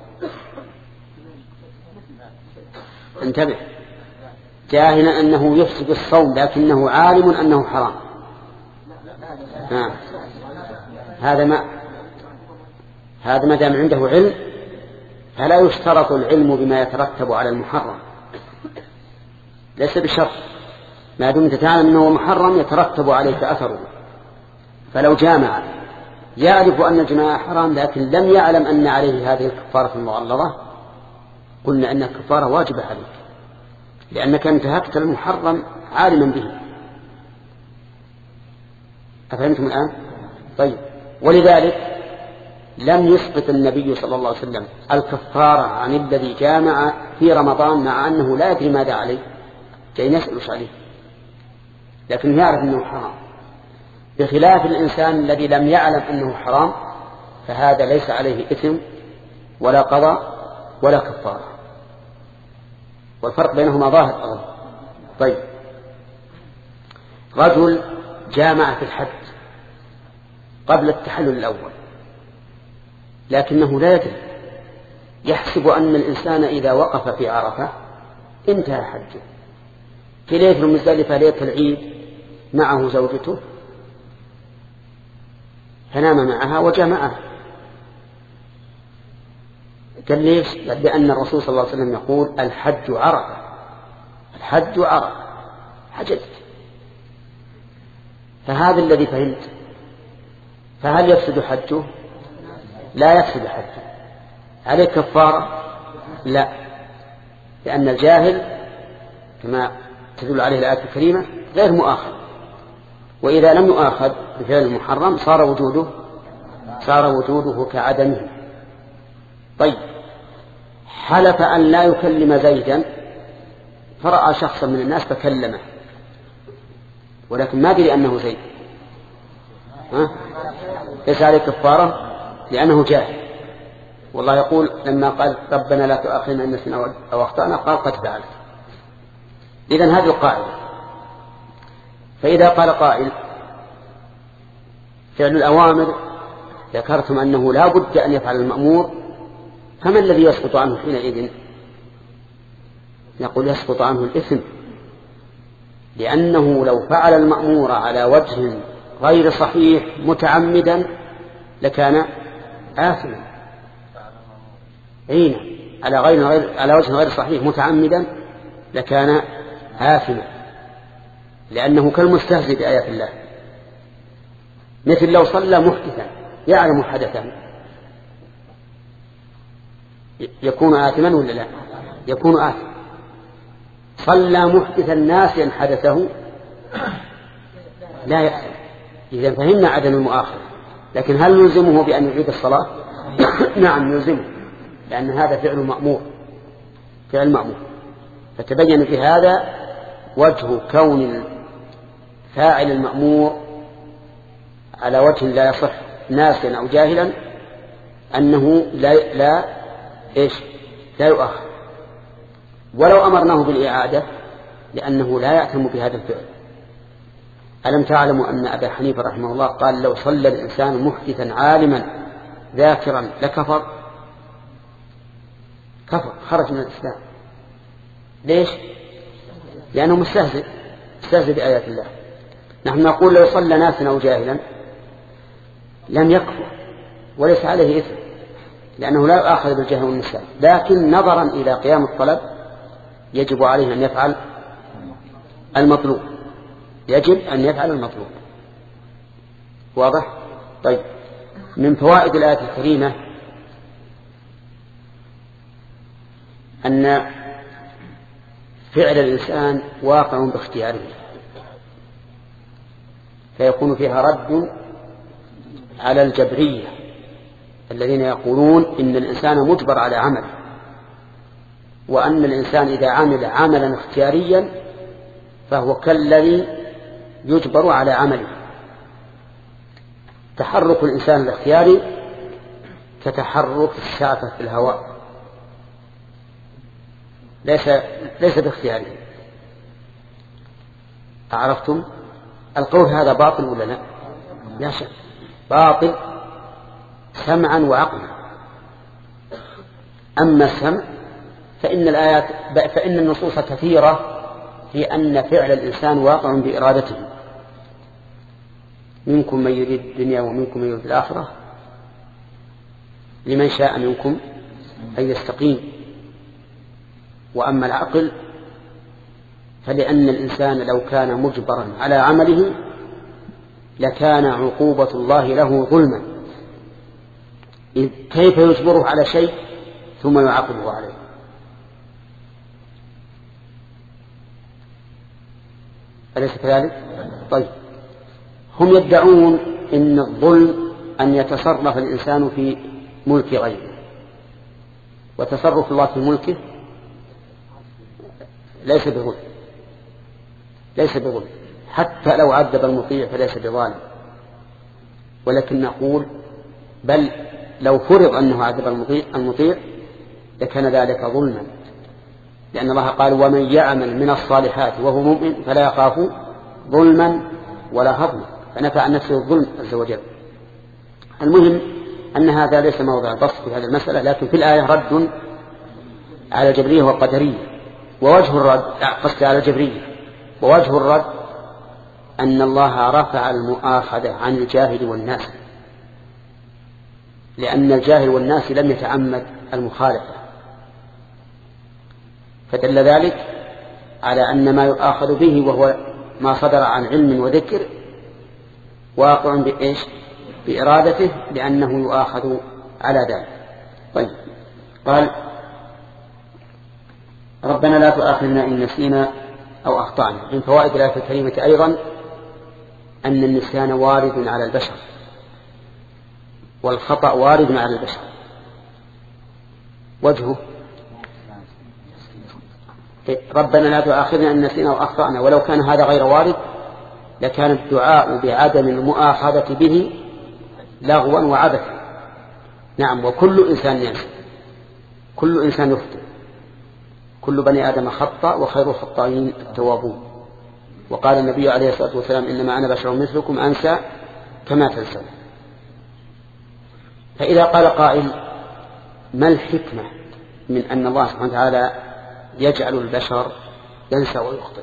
انتبه، جاهلا أنه يفسد الصوم لكنه عالم أنه حرام، ها. هذا ما هذا ما دام عنده علم فلا يشترط العلم بما يترتب على المحرم، ليس بشرط، ما دمت تعلم أنه محرم يترتب عليك أثره. فلو جامع يعرف أن الجماع حرام لكن لم يعلم أن عليه هذه الكفارة المغلظة قلنا أن الكفارة واجبة عليك، لأنك انتهكت المحرم عالما به. أفهمتم الآن؟ طيب، ولذلك لم يسقط النبي صلى الله عليه وسلم الكفارة عن الذي جامع في رمضان مع أنه لا يدري ماذا عليه، كي نسألش عليه، لكن يعرف أنه حرام، بخلاف الإنسان الذي لم يعلم أنه حرام، فهذا ليس عليه إثم ولا قضاء ولا كفارة، والفرق بينهما ظاهر أظن. طيب، رجل جامع في الحج قبل التحلل الأول لكنه لا يدري، يحسب أن الإنسان إذا وقف في عرفة انتهى حجه، في ليلة المزدلفة ليلة العيد معه زوجته فنام معها وجمعها. قال ليش؟ قال لأن الرسول صلى الله عليه وسلم يقول الحج عرفة، الحج عرفة، حجت. فهذا الذي فهمت. فهل يفسد حجه؟ لا يفسد حجه. عليه كفارة؟ لا، لأن الجاهل كما تدل عليه الآية الكريمة غير مؤاخذ، وإذا لم يؤاخذ بفعل المحرم صار وجوده صار وجوده كعدمه. طيب، حلف أن لا يكلم زيدا فرأى شخصا من الناس فكلمه ولكن ما دري أنه زيد، ها؟ ليس عليه كفارة لأنه جاهل. والله يقول لما قال ربنا لا تؤاخذنا إن نسينا أو أخطأنا قال قد فعلت. إذن هذه القاعدة. فإذا قال قائل فعل الأوامر ذكرتم أنه لا بد أن يفعل المأمور، فما الذي يسقط عنه حينئذ؟ نقول يسقط عنه الإثم، لأنه لو فعل المأمور على وجه غير صحيح متعمدا لكان آثما. أين على غير غير على وجه غير صحيح متعمدا لكان آثما، لأنه كالمستهزئ بآيات الله. مثل لو صلى محدثا يعلم حدثا يكون آثما ولا لا؟ يكون آثما. صلى محدثا ناسيا حدثه لا يأثم. إذا فهمنا عدم المؤاخذة، لكن هل نلزمه بأن يعيد الصلاة؟ نعم نلزمه، لأن هذا فعل مأمور، فعل مأمور. فتبين في هذا وجه كون فاعل المأمور على وجه لا يصح ناسيا أو جاهلا أنه لا لا إيش لا يؤاخذ، ولو أمرناه بالإعادة لأنه لا يأثم بهذا الفعل. ألم تعلموا أن أبا حنيفة رحمه الله قال لو صلى الإنسان محدثا عالما ذاكرا لكفر؟ كفر، خرج من الإسلام. ليش؟ لأنه مستهزئ مستهزئ بآيات الله. نحن نقول لو صلى ناسا أو جاهلا لم يكفر وليس عليه إثم، لأنه لا يؤاخذ بالجهل والنسيان، لكن نظرا إلى قيام الطلب يجب عليه أن يفعل المطلوب، يجب أن يفعل المطلوب. واضح؟ طيب، من فوائد الآية الكريمة أن فعل الإنسان واقع باختياره، فيكون فيها رد على الجبرية الذين يقولون إن الإنسان مجبر على عمل، وأن الإنسان إذا عمل عملا اختياريا فهو كالذي يجبر على عمله. تحرك الإنسان الاختياري كتحرك الشافة في الهواء، ليس ليس باختياره. أعرفتم؟ القول هذا باطل ولا لا؟ لا شك باطل سمعا وعقلا. أما السمع فإن الآيات فإن النصوص كثيرة في أن فعل الإنسان واقع بإرادته. منكم من يريد الدنيا ومنكم من يريد الآخرة، لمن شاء منكم أن يستقيم. وأما العقل فلأن الإنسان لو كان مجبرا على عمله لكان عقوبة الله له ظلما، كيف يجبره على شيء ثم يعاقبه عليه؟ أليس كذلك؟ طيب، هم يدعون إن الظلم أن يتصرف الإنسان في ملك غيره، وتصرف الله في ملكه ليس بظلم، ليس بظلم حتى لو عذب المطيع فليس بظالم، ولكن نقول بل لو فرض أنه عذب المطيع, المطيع لكان ذلك ظلما، لأن الله قال ومن يعمل من الصالحات وهو مؤمن فلا يخاف ظلما ولا هضما، فنفع عن نفسه الظلم عز وجل. المهم أن هذا ليس موضع البسط في هذه المسألة، لكن في الآية رد على الجبرية والقدرية، ووجه الرد قصد على الجبرية، ووجه الرد أن الله رفع المؤاخذة عن الجاهل والناس، لأن الجاهل والناس لم يتعمد المخالفة، فدل ذلك على أن ما يؤاخذ به وهو ما صدر عن علم وذكر واقع بإيش؟ بإرادته، لأنه يؤاخذ على ذلك. طيب، قال ربنا لا تؤاخذنا إن نسينا أو أخطأنا. من فوائد الآية الكريمة أيضا أن النسيان وارد على البشر، والخطأ وارد على البشر. وجهه ربنا لا تؤاخذنا إن نسينا أو أخطأنا، ولو كان هذا غير وارد لكان الدعاء بعدم المؤاخذة به لغوا وعبثا. نعم، وكل إنسان ينسى، كل إنسان يخطئ، كل بني آدم خطأ وخير الخطائين التوابون. وقال النبي عليه الصلاة والسلام إنما أنا بشر مثلكم أنسى كما تنسون. فإذا قال قائل ما الحكمة من أن الله سبحانه وتعالى يجعل البشر ينسى ويخطئ؟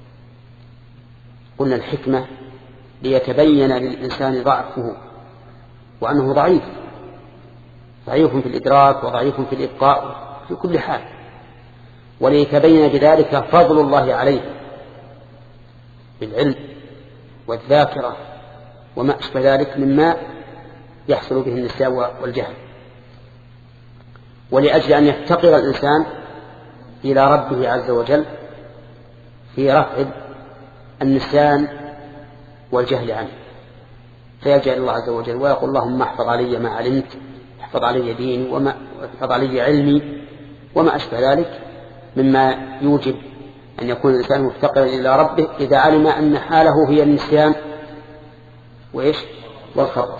قلنا الحكمة ليتبين للإنسان ضعفه وأنه ضعيف، ضعيف في الإدراك وضعيف في الإبقاء في كل حال، وليتبين بذلك فضل الله عليه بالعلم والذاكرة وما أشبه ذلك مما يحصل به النسيان والجهل، ولأجل أن يفتقر الإنسان إلى ربه عز وجل في رفع النسيان والجهل عنه، فيلجأ إلى الله عز وجل ويقول اللهم احفظ علي ما علمت، احفظ علي ديني وما احفظ علي علمي وما أشبه ذلك مما يوجب أن يكون الإنسان مفتقرا إلى ربه إذا علم أن حاله هي النسيان وإيش والخطأ.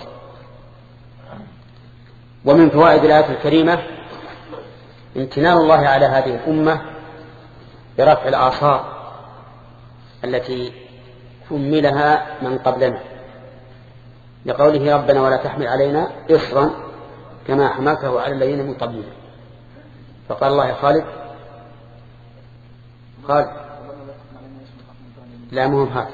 ومن فوائد الآية الكريمة امتنان الله على هذه الأمة برفع الآثار التي حملها من قبلنا، لقوله ربنا ولا تحمل علينا إصرا كما حملته على الذين من قبلنا. فقال الله يا خالد قال لا مهم هذا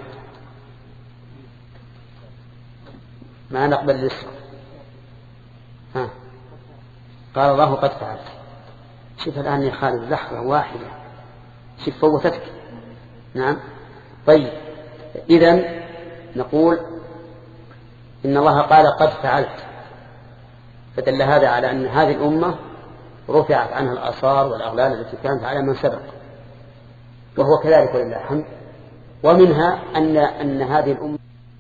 ما نقبل الإصر. ها قال الله قد فعلت. شوف الآن يا خالد لحظة واحدة، شوف فوتتك. نعم. طيب، إذن نقول إن الله قال قد فعلت، فدل هذا على أن هذه الأمة رفعت عنها الآثار والأغلال التي كانت على من سبق، وهو كذلك ولله الحمد. ومنها أن أن هذه الأمة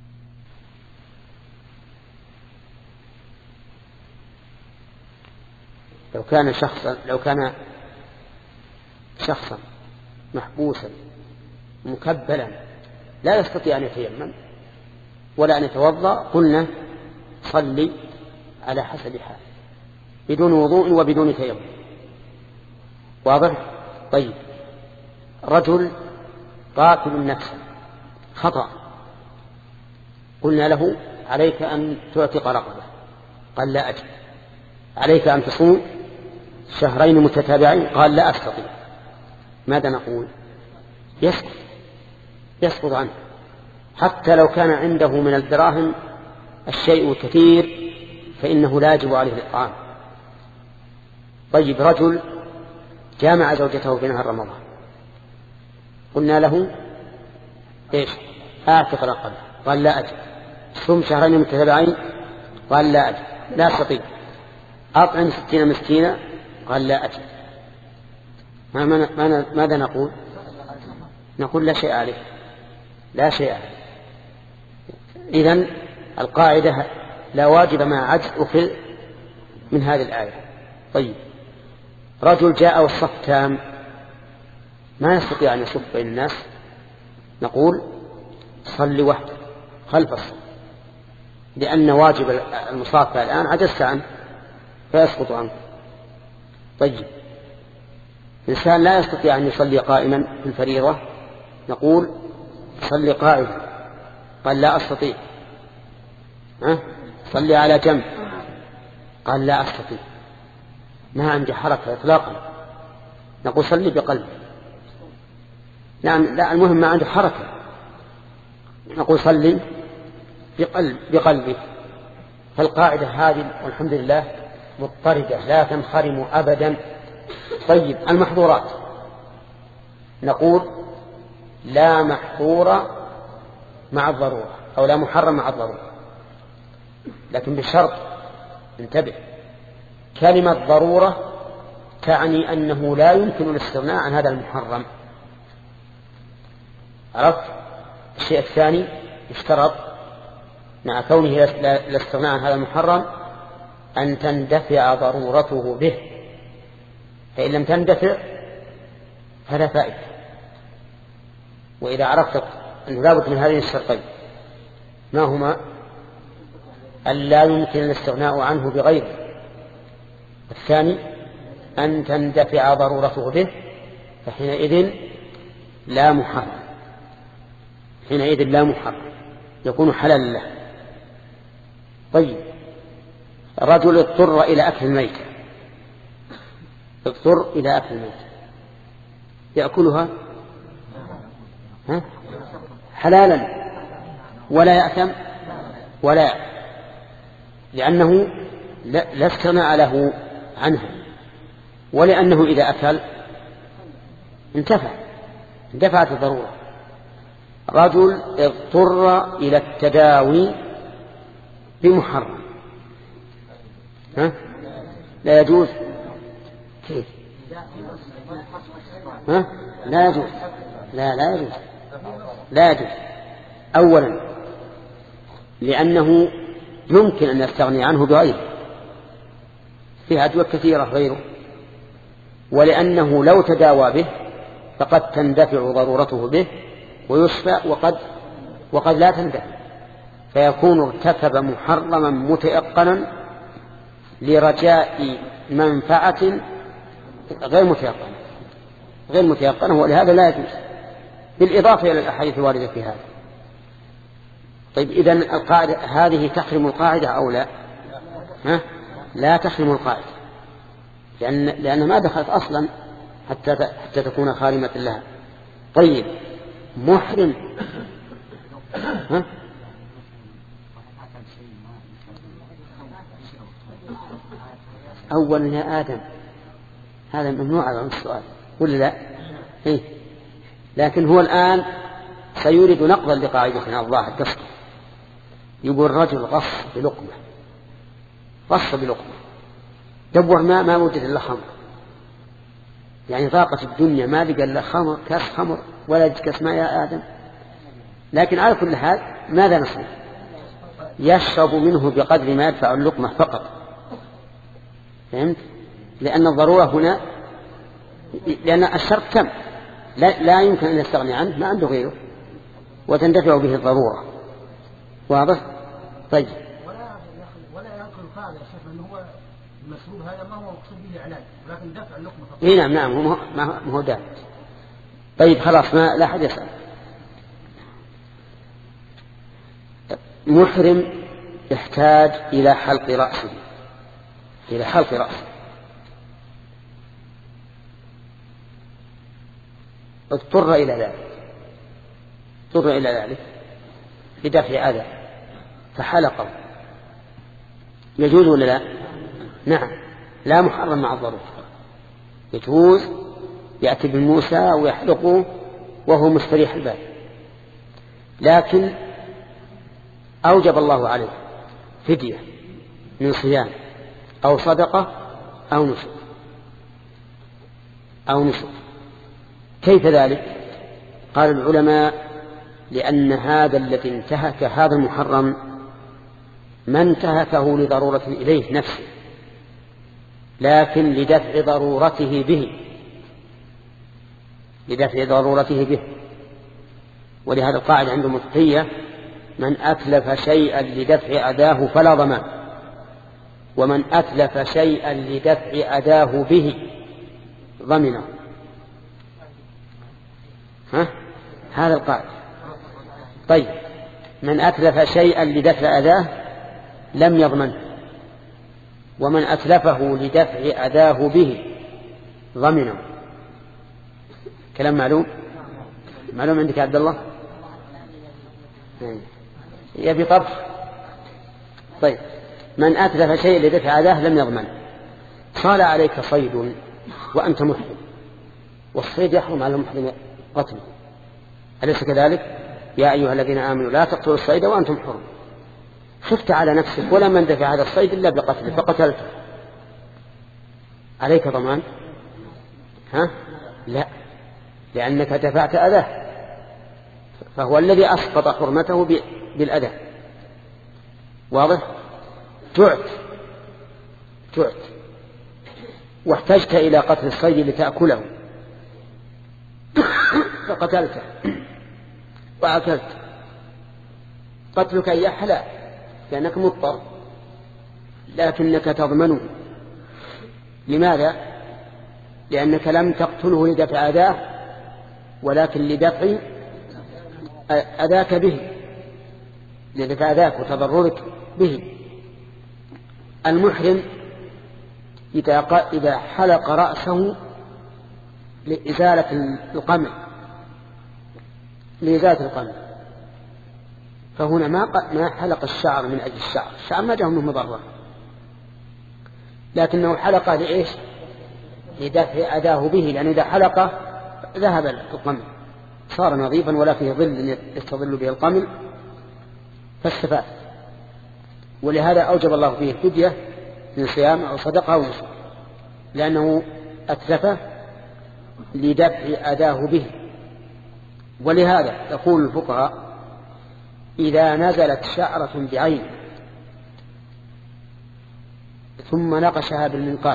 لو كان شخصا لو كان شخصا محبوسا مكبلا لا يستطيع أن يتيمم ولا أن يتوضأ، قلنا صلي على حسب حال بدون وضوء وبدون تيمم. واضح؟ طيب، رجل قاتل نفسا خطأ، قلنا له عليك أن تعتق رقبة، قال لا أجل. عليك أن تصوم شهرين متتابعين، قال لا أستطيع. ماذا نقول؟ يسقط يسقط عنه حتى لو كان عنده من الدراهم الشيء الكثير فإنه لا يجب عليه الإطعام. طيب، رجل جامع زوجته في نهار رمضان، قلنا له إيش؟ أعتق رقبة، قال لا أجل. صم شهرين متتابعين، قال لا أجل لا أستطيع. أطعم ستين مسكينة، قال لا أجل. ماذا نقول؟ نقول لا شيء عليه، لا شيء عليه. إذن القاعدة لا واجب مع عجز أخذ من هذه الآية. طيب رجل جاء والصف تام ما يستطيع أن يصف بين الناس، نقول صل وحده خلف الصف، لأن واجب المصافة الآن عجزت عنه فيسقط عنه. طيب إنسان لا يستطيع أن يصلي قائما في الفريضة، نقول صل قائما، قال لا أستطيع. ها؟ صلي على جنب، قال لا أستطيع، ما عندي حركة إطلاقا، نقول صلي بقلب. نعم لا المهم ما عنده حركة، نقول صلي بقلب بقلبه. فالقاعدة هذه والحمد لله مضطردة لا تنخرم أبدا. طيب المحظورات، نقول لا محظور مع الضرورة أو لا محرم مع الضرورة، لكن بشرط انتبه، كلمة ضرورة تعني أنه لا يمكن الاستغناء عن هذا المحرم. عرفت؟ الشيء الثاني اشترط مع كونه الاستغناء عن هذا المحرم أن تندفع ضرورته به، فإن لم تندفع فلا فائدة. وإذا عرفت أنه لا بد من هذين الشرطين، ما هما؟ أن لا يمكن الاستغناء عنه بغيره، الثاني أن تندفع ضرورته به، فحينئذ لا محرم، حينئذ لا محرم يكون حلالا له. طيب رجل اضطر إلى أكل الميت، اضطر إلى أكل الميت يأكلها ها؟ حلالا ولا يأثم ولا يأثم، لأنه لا استغناء له عنها، ولأنه إذا أكل انتفع اندفعت الضرورة. رجل اضطر إلى التداوي بمحرم، ها؟ لا يجوز. كيف؟ ها؟ لا يجوز، لا لا يجوز، لا يجوز. أولا لأنه يمكن أن يستغني عنه بغيره، فيها أدوية كثيرة غيره، ولأنه لو تداوى به فقد تندفع ضرورته به ويشفى، وقد وقد لا تندفع، فيكون ارتكب محرما متيقنا لرجاء منفعة غير متيقنة غير متيقنة ولهذا لا يجوز، بالإضافة إلى الأحاديث الواردة في هذا. طيب إذن القاعدة هذه تحرم القاعدة أو لا؟ ها؟ لا تحرم القاعدة، لأن لأنها ما دخلت أصلا حتى حتى تكون خارمة لها. طيب محرم، ها؟ أولا يا آدم هذا ممنوع على السؤال ولا لا؟ إيه؟ لكن هو الآن سيريد نقضا لقاعدتنا الله التسقي. يقول رجل غص بلقمة، غص بلقمة، دور ما ما وجد إلا خمر، يعني ضاقت الدنيا ما لقى إلا خمر، كاس خمر ولا كاس ماء يا آدم. لكن على كل حال ماذا نصنع؟ يشرب منه بقدر ما يدفع اللقمة فقط، فهمت؟ لأن الضرورة هنا، لأن الشرط تم، لا, لا يمكن أن يستغني عنه، ما عنده غيره وتندفع به الضرورة. واضح؟ طيب ولا ولا ينقل قاعدة يا شيخ أنه هو المشروب هذا ما هو مقصود به علاج، ولكن دفع اللقمة فقط. إيه نعم نعم هو ما هو ده. طيب خلاص ما لا أحد يسأل. محرم يحتاج إلى حلق رأسه، إلى حلق رأسه، اضطر إلى ذلك، اضطر إلى ذلك بدفع أذى فحلقه، يجوز ولا لا؟ نعم لا محرم مع الضرورة، يجوز، يأتي بالموسى ويحلقه وهو مستريح البال، لكن أوجب الله عليه فدية من صيام أو صدقة أو نسك أو نسك. كيف ذلك؟ قال العلماء لأن هذا الذي انتهك هذا المحرم ما انتهكه لضرورة إليه نفسه لكن لدفع ضرورته به لدفع ضرورته به ولهذا القاعدة عند المفقهية: من أتلف شيئا لدفع أداه فلا ضمان، ومن أتلف شيئا لدفع أداه به ضمنه. ها؟ هذا القاعدة. طيب، من أتلف شيئا لدفع أداه لم يضمنه، ومن أتلفه لدفع أداه به ضمنه. كلام معلوم؟ معلوم عندك يا عبد الله؟ يبي طرف. طيب، من أتلف شيئا لدفع أداه لم يضمن. صال عليك صيد وأنت محرم، والصيد يحرم على المحرم قتله، أليس كذلك؟ يا أيها الذين آمنوا لا تقتلوا الصيد وأنتم حرم. خفت على نفسك ولم يندفع هذا الصيد إلا بقتله فقتلته، عليك ضمان؟ ها؟ لا، لأنك دفعت أذاه، فهو الذي أسقط حرمته بالأذى. واضح؟ جعت جعت واحتجت إلى قتل الصيد لتأكله فقتلته وأكلت. قتلك إياه حلال لأنك مضطر، لكنك تضمنه. لماذا؟ لأنك لم تقتله لدفع أذاه، ولكن لدفع أذاك به، لدفع أذاك وتضررك به. المحرم إذا حلق رأسه لإزالة القمع لإزالة القمع فهنا ما حلق الشعر من أجل الشعر، الشعر ما جاء منه مضرة، لكنه حلق لإيش؟ لدفع أذاه به، لأن إذا حلق ذهب القمع، صار نظيفا ولا فيه ظل يستظل به القمل فاستفاد. ولهذا أوجب الله فيه الفدية من صيام أو صدقة أو نسك، لأنه أتلفه لدفع أذاه به. ولهذا يقول الفقهاء: إذا نزلت شعرة بعين ثم نقشها بالمنقاش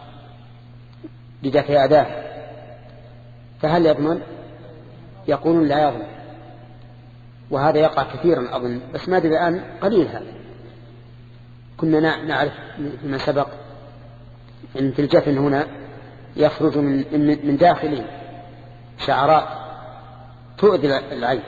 لدفع أذاه فهل يضمن؟ يقولون لا يضمن. وهذا يقع كثيرا أظن، بس ما أدري الآن قليل. هذا كنا نعرف فيما سبق أن في الجفن هنا يخرج من من داخله شعرات تؤذي العين،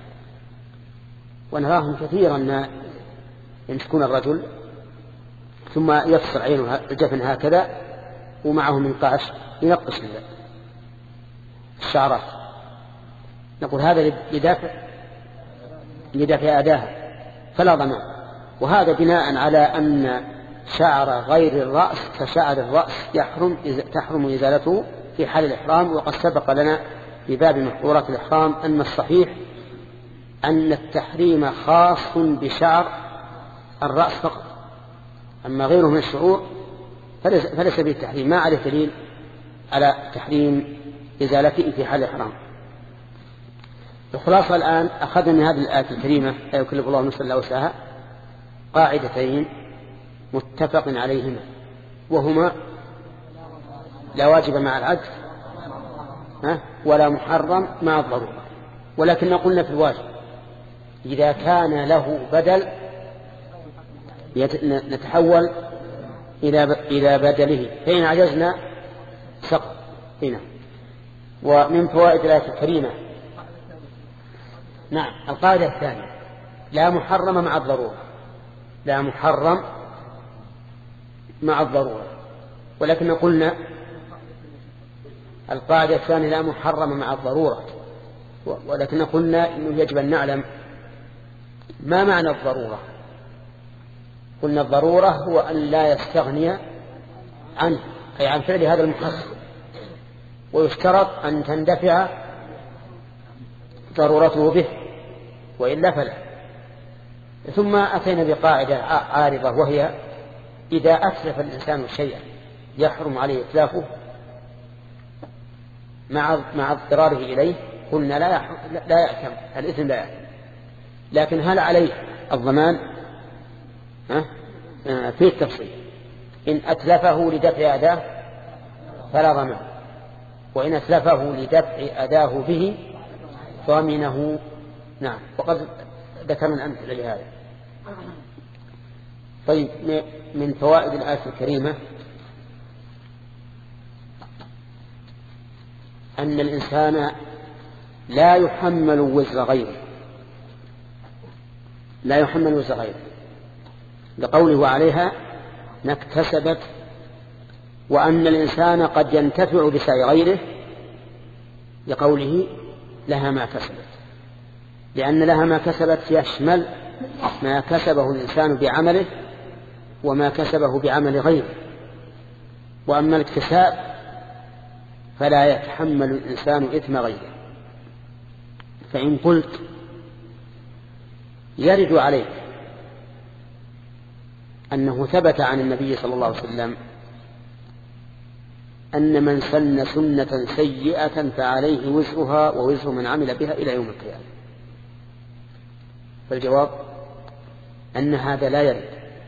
ونراهم كثيرا ما يمسكون الرجل ثم يفصل عينه الجفن هكذا ومعه منقاش ينقش الشعرات. نقول هذا لدافع لدافع أداها فلا ضمان. وهذا بناء على أن شعر غير الرأس كشعر الرأس يحرم تحرم إزالته في حال الإحرام. وقد سبق لنا في باب محظورات الإحرام أن الصحيح أن التحريم خاص بشعر الرأس فقط، أما غيره من الشعور فليس به التحريم، ما عليه دليل على تحريم إزالته في حال الإحرام. الخلاصة الآن أخذنا من هذه الآية الكريمة لا يكلف الله نفسا إلا وسعها قاعدتين متفق عليهما، وهما: لا واجب مع العجز ولا محرم مع الضرورة. ولكن قلنا في الواجب إذا كان له بدل نتحول إلى بدله، فإن عجزنا سقط هنا. ومن فوائد الآية الكريمة نعم القاعدة الثانية: لا محرم مع الضرورة، لا محرم مع الضرورة. ولكن قلنا القاعدة الثانية لا محرم مع الضرورة، ولكن قلنا إنه يجب أن نعلم ما معنى الضرورة. قلنا الضرورة هو أن لا يستغني عنه، أي عن فعل هذا المحرم، ويشترط أن تندفع ضرورته به وإلا فلا. ثم أتينا بقاعدة عارضة وهي: إذا أتلف الإنسان شيئا يحرم عليه إتلافه مع مع اضطراره إليه، قلنا لا لا يأثم، الإثم لا يأثم، لكن هل عليه الضمان؟ ها؟ في التفصيل. إن أتلفه لدفع أداه فلا ضمان، وإن أتلفه لدفع أداه به ضمنه. نعم، وقد ذكرنا أمثلة لهذا. طيب، من فوائد الآية الكريمة أن الإنسان لا يحمل وزر غيره، لا يحمل وزر غيره لقوله عليها ما اكتسبت، وأن الإنسان قد ينتفع بسعي غيره لقوله لها ما كسبت، لأن لها ما كسبت يشمل ما كسبه الإنسان بعمله وما كسبه بعمل غيره. وأما الاكتساب فلا يتحمل الإنسان إثم غيره. فإن قلت يرد عليك أنه ثبت عن النبي صلى الله عليه وسلم أن من سن سنة سيئة فعليه وزرها ووزر من عمل بها إلى يوم القيامة، فالجواب أن هذا لا يرد،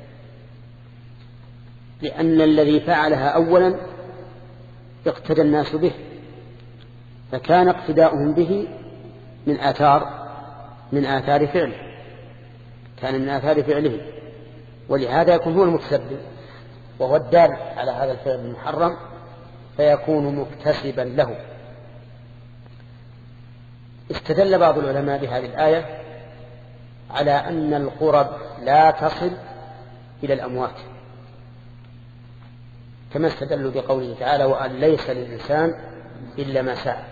لأن الذي فعلها أولا اقتدى الناس به، فكان اقتداؤهم به من آثار من آثار فعله، كان من آثار فعله، ولهذا يكون هو المتسبب وهو الدال على هذا الفعل المحرم، فيكون مكتسبا له. استدل بعض العلماء بهذه الآية على أن القرب لا تصل إلى الأموات، كما استدلوا بقوله تعالى وأن ليس للإنسان إلا ما سعى.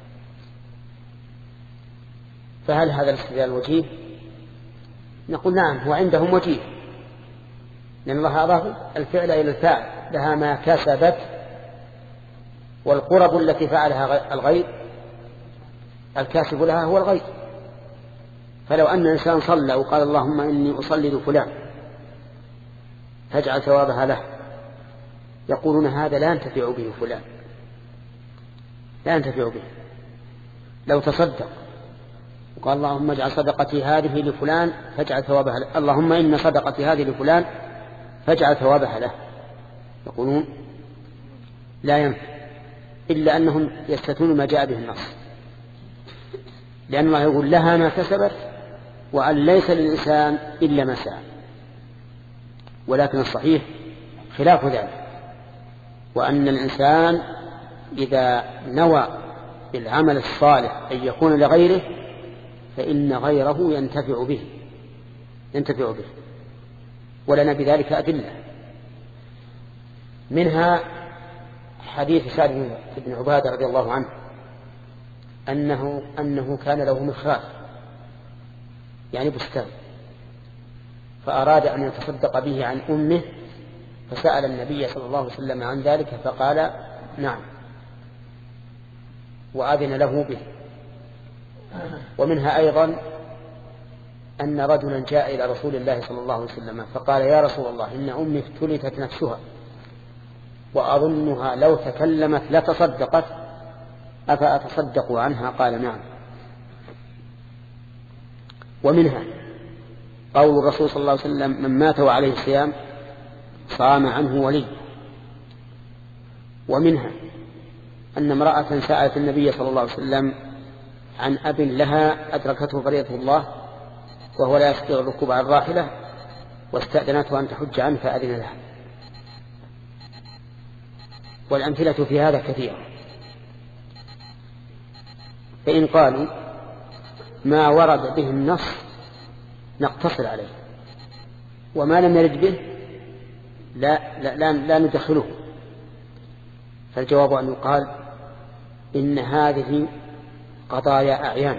فهل هذا الاستدلال وجيه؟ نقول نعم، هو عندهم وجيه، لأن الله أضاف الفعل إلى الفاعل، لها ما كسبت، والقرب التي فعلها الغير الكاسب لها هو الغير. فلو أن إنسان صلى وقال اللهم إني أصلي لفلان فاجعل ثوابها له، يقولون هذا لا ينتفع به فلان، لا ينتفع به. لو تصدق وقال اللهم اجعل صدقتي هذه لفلان فاجعل ثوابها له، اللهم إن صدقتي هذه لفلان فاجعل ثوابها له، يقولون لا ينفع، إلا أنهم يستثنون ما جاء به النص، لأن الله يقول لها ما كسبت وأن ليس للإنسان إلا ما سعى. ولكن الصحيح خلاف ذلك، وأن الإنسان إذا نوى بالعمل الصالح أن يكون لغيره فإن غيره ينتفع به ينتفع به ولنا بذلك أدلة، منها حديث سعد بن عبادة رضي الله عنه أنه, أنه كان له مخراج يعني بستان، فأراد أن يتصدق به عن أمه، فسأل النبي صلى الله عليه وسلم عن ذلك فقال نعم وأذن له به. ومنها أيضا أن رجلا جاء إلى رسول الله صلى الله عليه وسلم فقال يا رسول الله إن أمي افتلتت نفسها وأظنها لو تكلمت لتصدقت أفأتصدق عنها؟ قال نعم. ومنها قول الرسول صلى الله عليه وسلم من مات وعليه صيام صام عنه ولي. ومنها أن امرأة سألت النبي صلى الله عليه وسلم عن أب لها أدركته فريضة الله وهو لا يستطيع الركوب على الراحلة واستأذنته أن تحج عنه فأذن لها. والأمثلة في هذا كثيرة. فإن قالوا ما ورد به النص نقتصر عليه، وما لم يرد به لا, لا, لا, لا ندخله، فالجواب أن يقال إن هذه قضايا أعيان،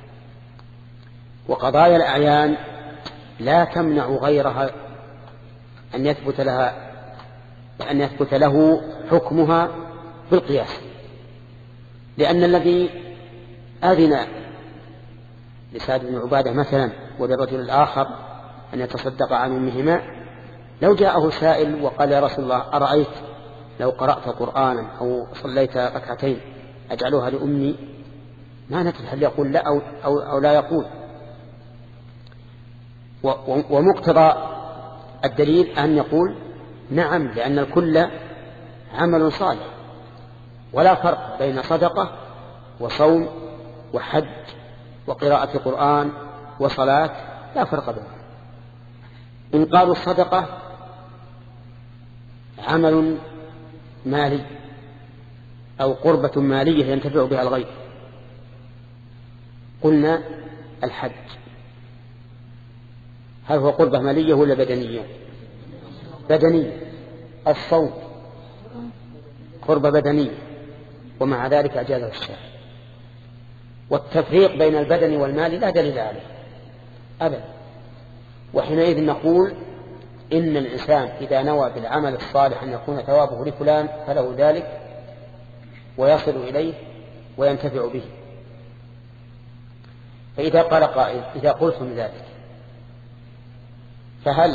وقضايا الأعيان لا تمنع غيرها أن يثبت لها أن يثبت له حكمها بالقياس، لأن الذي أذن لسعد بن عبادة مثلا وللرجل الآخر أن يتصدق عن أمهما، لو جاءه سائل وقال يا رسول الله أرأيت لو قرأت قرآنا أو صليت ركعتين أجعلها لأمي، ما ندري هل يقول لا أو, أو, أو لا يقول. ومقتضى الدليل أن يقول نعم، لأن الكل عمل صالح، ولا فرق بين صدقة وصوم وحج وقراءة قرآن وصلاة، لا فرق بينهم. إن قالوا الصدقة عمل مالي أو قربة مالية ينتفع بها الغير، قلنا الحج هل هو قربة مالية ولا بدنية؟ بدنية. الصوم قربة بدنية، ومع ذلك أجازه الشارع. والتفريق بين البدن والمال لا دليل عليه أبدا. وحينئذ نقول إن الإنسان إذا نوى بالعمل الصالح أن يكون ثوابه لفلان فله ذلك ويصل إليه وينتفع به. فإذا قال قائل إذا قلتم ذلك فهل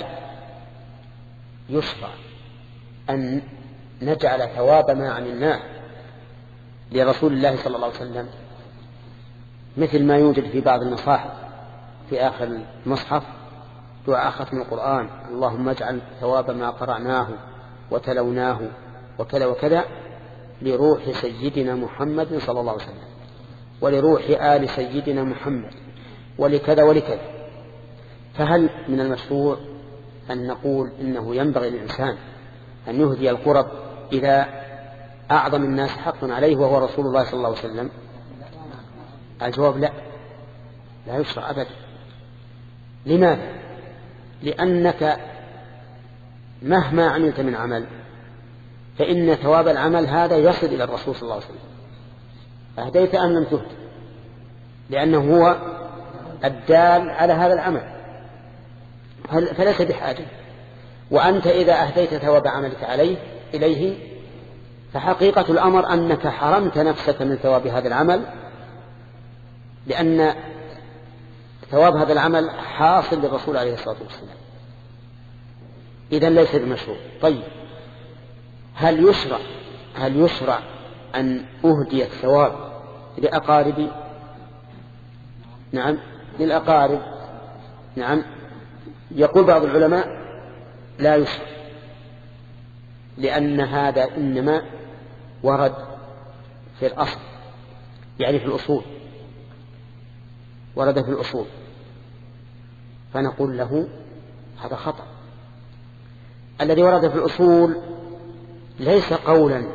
يشرع أن نجعل ثواب ما عملناه لرسول الله صلى الله عليه وسلم، مثل ما يوجد في بعض المصاحف في آخر المصحف دعاء ختم القرآن: اللهم اجعل ثواب ما قرأناه وتلوناه وكذا وكذا لروح سيدنا محمد صلى الله عليه وسلم، ولروح آل سيدنا محمد، ولكذا ولكذا. فهل من المشروع أن نقول إنه ينبغي للإنسان أن يهدي القرب إلى أعظم الناس حقا عليه وهو رسول الله صلى الله عليه وسلم؟ الجواب لا، لا يشرع أبدا. لماذا؟ لأنك مهما عملت من عمل فإن ثواب العمل هذا يصل إلى الرسول صلى الله عليه وسلم، أهديت أم لم تهد، لأنه هو الدال على هذا العمل، فليس بحاجة. وأنت إذا أهديت ثواب عملك عليه إليه فحقيقة الأمر أنك حرمت نفسك من ثواب هذا العمل، لأن ثواب هذا العمل حاصل للرسول عليه الصلاة والسلام. إذن ليس بمشروع. طيب، هل يشرع هل يشرع أن أهدي الثواب لأقاربي؟ نعم، للأقارب. نعم. يقول بعض العلماء لا يشرع، لأن هذا إنما ورد في الأصل، يعني في الأصول، ورد في الأصول، فنقول له هذا خطأ. الذي ورد في الأصول ليس قولا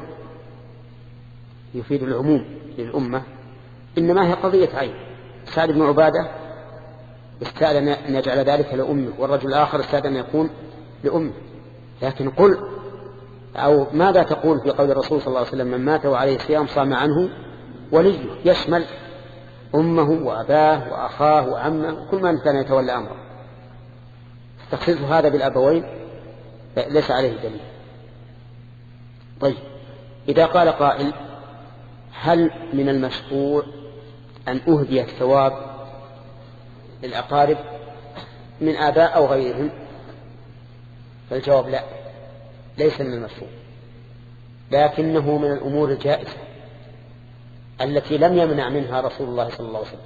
يفيد العموم للأمة، إنما هي قضية عين. سعد بن عبادة استأذن أن يجعل ذلك لأمه، والرجل الآخر استأذن أن يكون لأمه. لكن قل أو ماذا تقول في قول الرسول صلى الله عليه وسلم: من مات وعليه صيام صام عنه وليه، يشمل أمه وأباه وأخاه وعمه كل من كان يتولى أمره. تخصيص هذا بالأبوين ليس عليه دليل. طيب، إذا قال قائل: هل من المشروع أن أهدي الثواب للأقارب من آباء أو غيرهم؟ فالجواب لا، ليس من المشروع، لكنه من الأمور الجائزة التي لم يمنع منها رسول الله صلى الله عليه وسلم.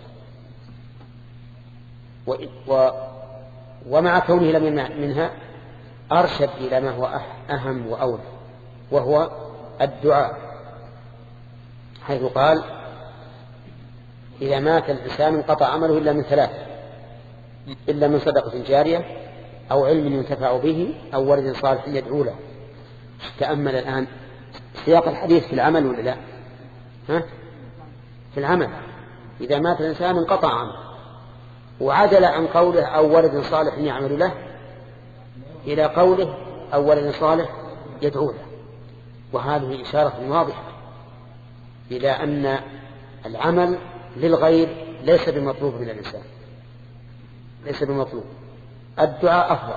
و... و... ومع كونه لم يمنع منها أرشد إلى ما هو أهم وأولى، وهو الدعاء، حيث قال: إذا مات الإنسان انقطع عمله إلا من ثلاثة: إلا من صدقة جارية أو علم ينتفع به أو ولد صالح يدعو له. تأمل الآن سياق الحديث في العمل ولا لا؟ ها؟ في العمل. إذا مات الإنسان انقطع عمله، وعدل عن قوله أو ولد صالح يعمل له إلى قوله أو ولد صالح يدعو له. وهذه إشارة واضحة إلى أن العمل للغير ليس بمطلوب من الإنسان، ليس بمطلوب، الدعاء أفضل.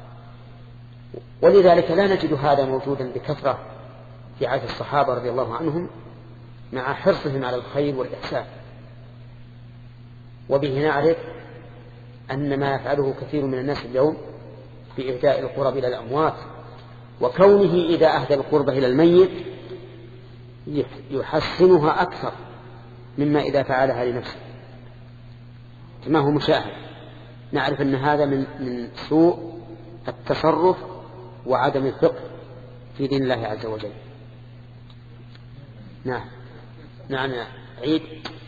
ولذلك لا نجد هذا موجودا بكثرة في عهد الصحابة رضي الله عنهم مع حرصهم على الخير والإحسان. وبه نعرف أن ما يفعله كثير من الناس اليوم في إهداء القرب إلى الأموات، وكونه إذا أهدى القربة إلى الميت يحسنها أكثر مما إذا فعلها لنفسه، كما هو مشاهد. نعرف أن هذا من من سوء التصرف وعدم الفقه في دين الله عز وجل. نعم نعم عيد.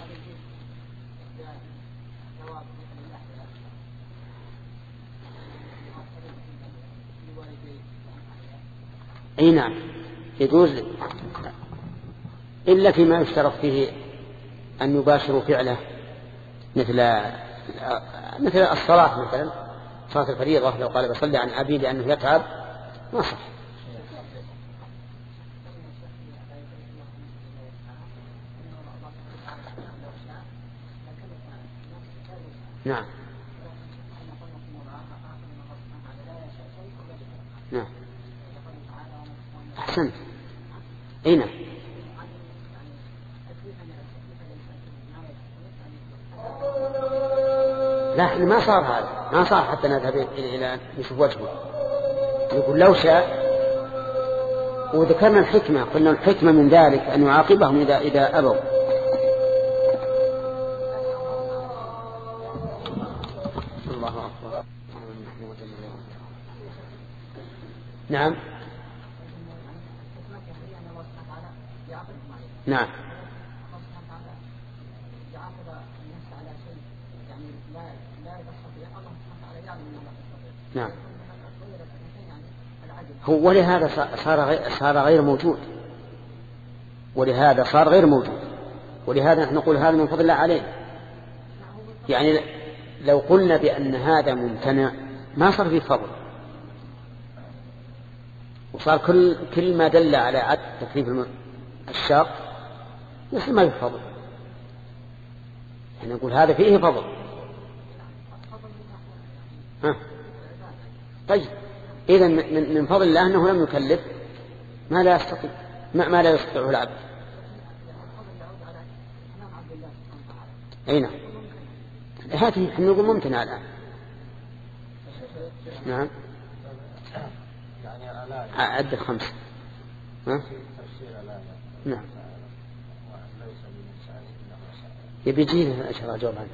اي نعم يجوز إلا فيما يشترط فيه أن يباشروا فعله مثل مثل الصلاة مثلا صلاة الفريضة لو قال بصلي عن أبي لأنه يتعب ما صح. نعم نعم أحسنت. أين لا ما صار هذا ما صار حتى نذهب إلى نشوف وجهه. يقول لو شاء وذكرنا الحكمة قلنا الحكمة من ذلك أن يعاقبهم إذا إذا أبوا. الله أكبر. نعم نعم نعم هو ولهذا صار صار غير موجود ولهذا صار غير موجود ولهذا نحن نقول هذا من فضل الله عليه. يعني لو قلنا بأن هذا ممتنع ما صار فيه فضل وصار كل كل ما دل على عدم تكليف الشاق مثل ما فيه فضل. يعني نقول هذا فيه فضل. ها طيب إذن من, من فضل الله أنه لم يكلف ما لا يستطيع ما, ما لا يستطيعه العبد. أي نعم هذه نحن نقول ممتنع الآن. نعم عد الخمس. ها نعم يبي يجينا إن شاء الله جواب عنه.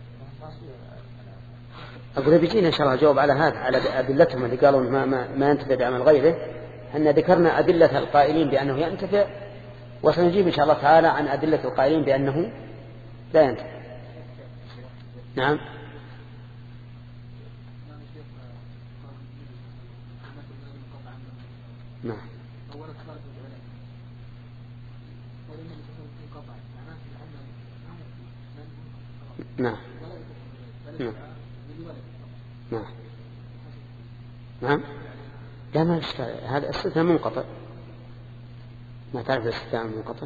أقول يبي يجينا إن شاء الله جواب على هذا على أدلتهم اللي قالوا ما ما, ما ينتفع بعمل غيره. أن ذكرنا أدلة القائلين بأنه ينتفع وسنجيب إن شاء الله تعالى عن أدلة القائلين بأنه لا ينتفع. نعم نعم نعم نعم نعم نعم لا ما يشتغل هذا استثناء منقطع. ما تعرف الاستثناء المنقطع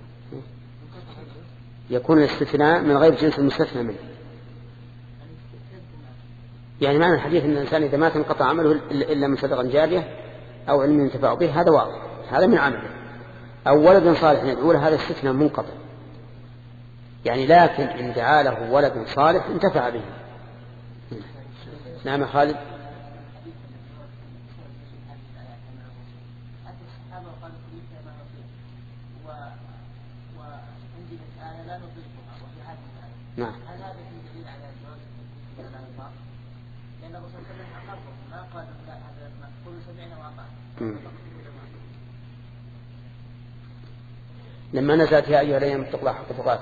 يكون الاستثناء من غير جنس المستثنى منه. يعني معنى الحديث أن الإنسان إذا ما تنقطع عمله إلا من صدقة جارية أو علم ينتفع به هذا واضح هذا من عمله أو ولد صالح يدعو له هذا استثناء منقطع. يعني لكن إن دعا له ولد صالح انتفع به. نعم خالد. نعم لما نزلت يا أيها الذين اتقوا الله حق تقاته.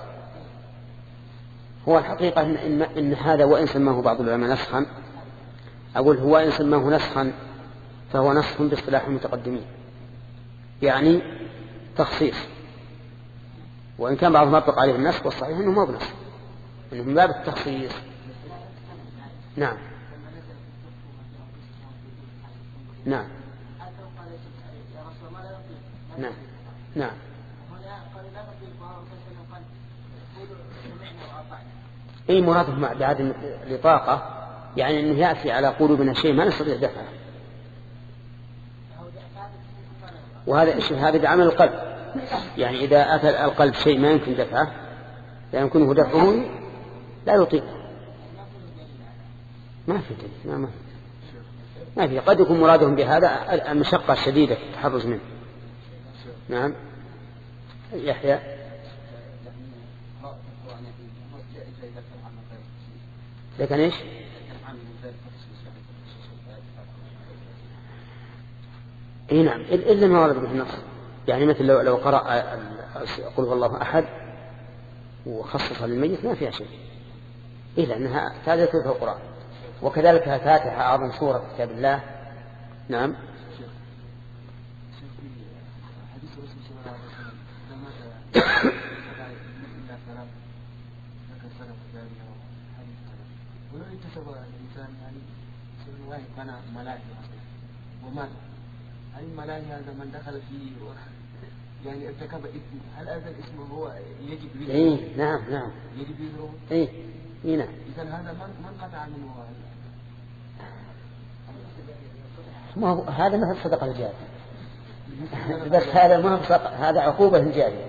هو الحقيقة إن, إن, إن هذا وإن سماه بعض العلماء نسخا أقول هو إن سماه نسخا فهو نسخ باصطلاح المتقدمين يعني تخصيص. وإن كان بعضهم أطلق عليه النسخ والصحيح أنه ما بنسخ أنه من باب التخصيص. نعم نعم نعم نعم أي مراده مع بعدم الإطاقة يعني أنه يأتي على قلوبنا شيء ما نستطيع دفعه. وهذا هذا بعمل القلب. يعني إذا أتى القلب شيء ما يمكن دفعه لا يمكنه دفعه لا يطيق. ما في دليل ما, ما, ما في. قد يكون مرادهم بهذا المشقة الشديدة في التحرز منه. نعم يحيى. لكن إيش اي نعم، إلا ما ورد به النص. يعني مثل لو, لو قرأ قل هو الله أحد وخصص للميت ما فيها شيء، إلا أنها تعدل في القرآن. وكذلك الفاتحة أعظم سورة في كتاب الله. نعم. ولو اكتسب الإنسان يعني سبب واحد بنى ملاهي مثلا ومات، هل الملاهي هذا من دخل فيه و... يعني ارتكب إثم، هل هذا الاسم هو يجب به؟ إيه نعم نعم يجب به. إيه إيه نعم. إذا هذا من من قطع منه؟ ما هو هذا ما هو صدقة الجارية بس هذا ما هو صدقة، هذا عقوبة الجارية.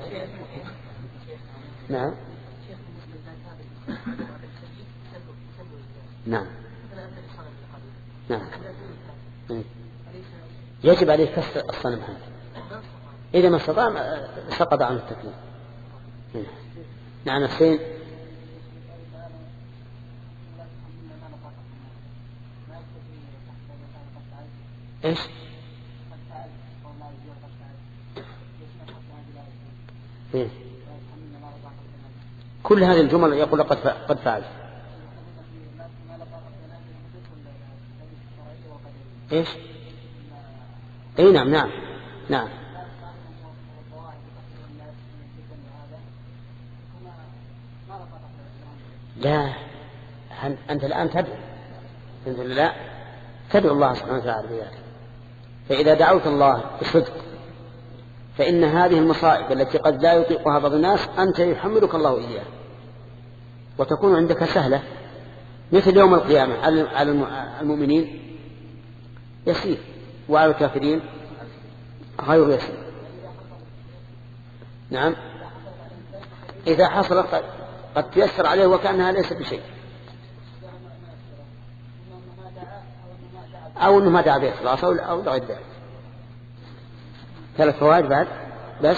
نعم نعم نعم. يجب عليه كسر الصنم هذا إذا ما استطاع، سقط عن التكليف. نعم. السين إيش؟ إيه؟ كل هذه الجمل يقول قد قد فعل. إيش؟ أي نعم نعم نعم. لا، أنت الآن تدعو، أنت لا تدعو الله سبحانه وتعالى بذلك. فإذا دعوت الله بصدق فإن هذه المصائب التي قد لا يطيقها بعض الناس أنت يحملك الله إياها وتكون عندك سهلة، مثل يوم القيامة على المؤمنين يسير وعلى الكافرين غير يسير. نعم. إذا حصل قد تيسر عليه وكأنها ليس بشيء، أو أنه ما دعا بإخلاص أو لغير ذلك. ثلاث فوائد بعد بس.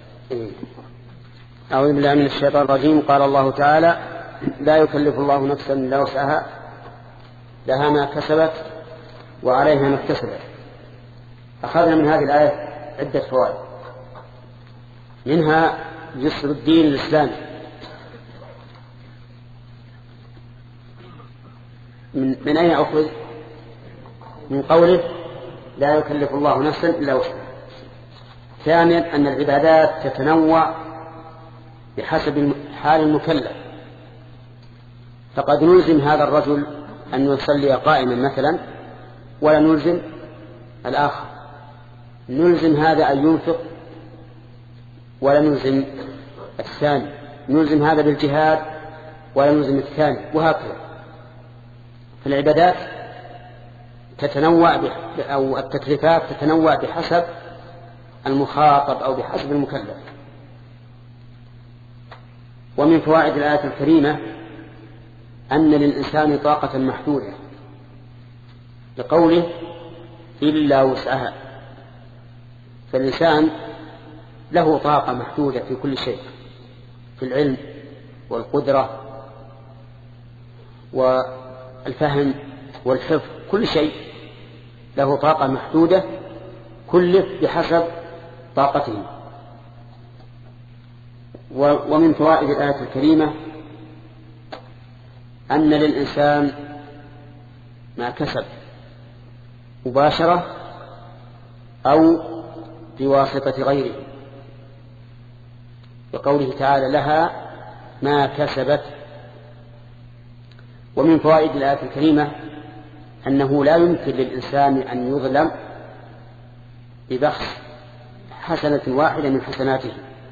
أعوذ بالله من الشيطان الرجيم. قال الله تعالى: لا يكلف الله نفسا إلا وسعها لها ما كسبت وعليها ما اكتسبت. أخذنا من هذه الآية عدة فوائد، منها يسر الدين الإسلامي. من, من أين أخذ؟ من قوله لا يكلف الله نفسا إلا وسعها. ثانيا أن العبادات تتنوع بحسب حال المكلف، فقد نلزم هذا الرجل أن يصلي قائما مثلا ولا نلزم الآخر، نلزم هذا أن ينفق ولا نلزم الثاني، نلزم هذا بالجهاد ولا نلزم الثاني، وهكذا. فالعبادات تتنوع أو التكليفات تتنوع بحسب المخاطب أو بحسب المكلف. ومن فوائد الآية الكريمة أن للإنسان طاقة محدودة، لقوله إلا وسعها، فالإنسان له طاقة محدودة في كل شيء، في العلم والقدرة والفهم والحفظ، كل شيء له طاقة محدودة كلف بحسب طاقته. ومن فوائد الآية الكريمة أن للإنسان ما كسب مباشرة أو بواسطة غيره، بقوله تعالى لها ما كسبت. ومن فوائد الآية الكريمة أنه لا يمكن للإنسان أن يظلم ببخس حسنة واحدة من حسناته،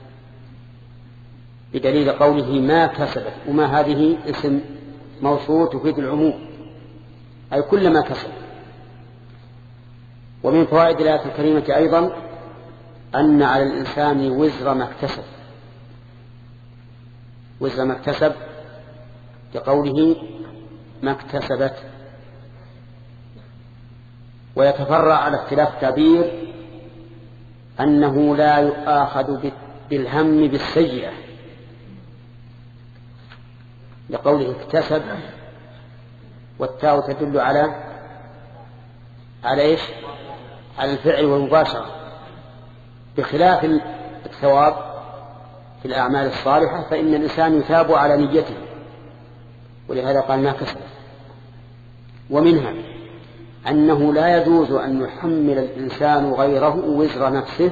بدليل قوله ما كسبت، وما هذه اسم موصول تفيد العموم، أي كل ما كسب. ومن فوائد الآية الكريمة أيضا أن على الإنسان وزر ما اكتسب، وزر ما اكتسب كقوله ما اكتسبت. ويتفرع على اختلاف التعبير أنه لا يؤاخذ بالهم بالسيئة، لقوله اكتسب، والتاء تدل على على إيش؟ على الفعل والمباشرة، بخلاف الثواب في الأعمال الصالحة فإن الإنسان يثاب على نيته، ولهذا قال ما كسب. ومنها أنه لا يجوز أن يحمل الإنسان غيره وزر نفسه،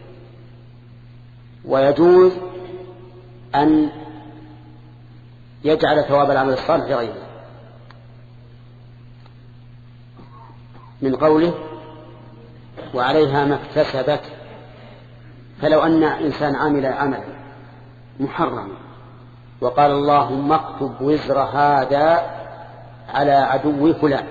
ويجوز أن يجعل ثواب العمل الصالح لغيره، من قوله وعليها ما اكتسبت. فلو أن إنسان عمل عملا محرما وقال اللهم اكتب وزر هذا على عدو فلان،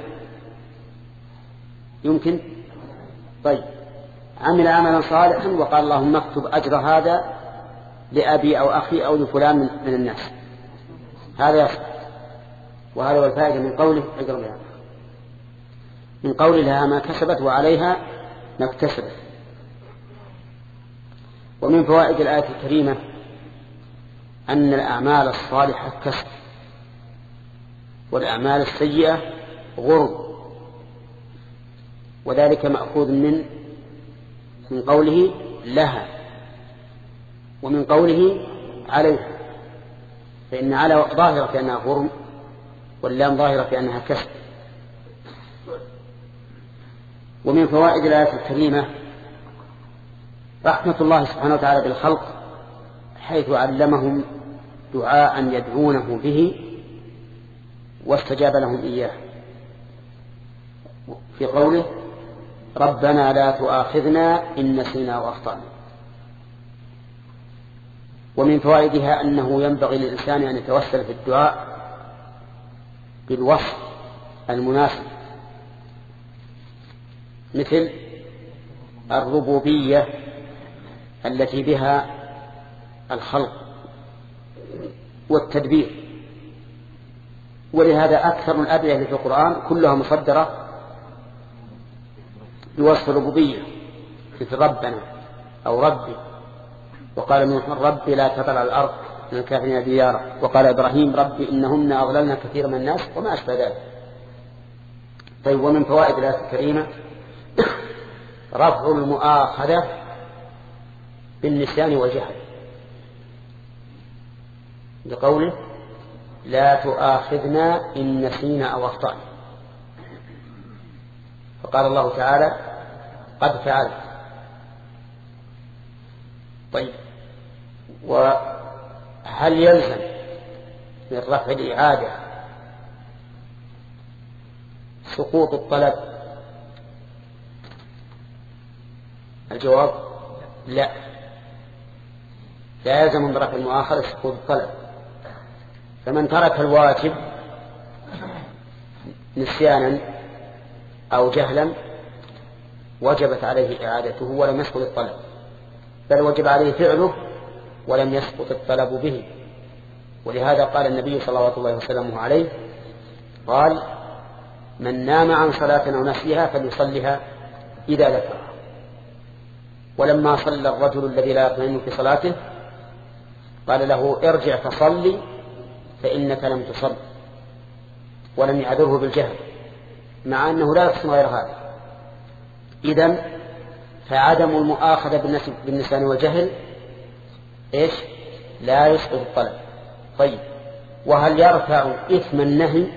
يمكن؟ طيب عمل عملا صالحا وقال اللهم اكتب أجر هذا لأبي أو أخي أو لفلان من الناس، هذا يصح. وهذا هو الفائدة من قوله من قوله لها ما كسبت وعليها ما اكتسبت. ومن فوائد الآية الكريمة أن الأعمال الصالحة كسب، والأعمال السيئة غرب، وذلك مأخوذ من من قوله لها ومن قوله عليها، فإن على ظاهرة في أنها غرم واللام ظاهرة في أنها كسب. ومن فوائد الآية الكريمة رحمة الله سبحانه وتعالى بالخلق، حيث علمهم دعاء يدعونه به واستجاب لهم إياه في قوله ربنا لا تؤاخذنا إن نسينا وأخطأنا. ومن فوائدها أنه ينبغي للإنسان أن يتوسل في الدعاء بالوصف المناسب، مثل الربوبية التي بها الخلق والتدبير. ولهذا أكثر الأدعية في القرآن كلها مصدرة بوصف الربوبية، مثل ربنا أو ربي. وقال نوح ربي لا تذر على الأرض من الكافرين ديارا، وقال إبراهيم ربي إنهن أضللن كثيرا من الناس وما أشبه ذلك. طيب ومن فوائد الآية الكريمة رفع المؤاخذة بالنسيان والجهل، بقوله لا تؤاخذنا إن نسينا أو أخطأنا، فقال الله تعالى قد فعلت. طيب وهل يلزم من رفع الإعادة سقوط الطلب؟ الجواب لا، لا يلزم من رفع المؤاخذة سقوط الطلب. فمن ترك الواجب نسيانا أو جهلا وجبت عليه إعادته ولم يسقط الطلب، بل وجب عليه فعله ولم يسقط الطلب به. ولهذا قال النبي صلى الله عليه وسلم عليه قال من نام عن صلاة أو نسيها فليصلها إذا ذكرها. ولما صلى الرجل الذي لا يطمئن في صلاته قال له ارجع فصلي فإنك لم تصل، ولم يعذره بالجهل، مع أنه لا يحسن غير هذا. إذن فعدم المؤاخذة بالنسيان والجهل إيش؟ لا يسقط الطلب. طيب وهل يرفع إثم النهي؟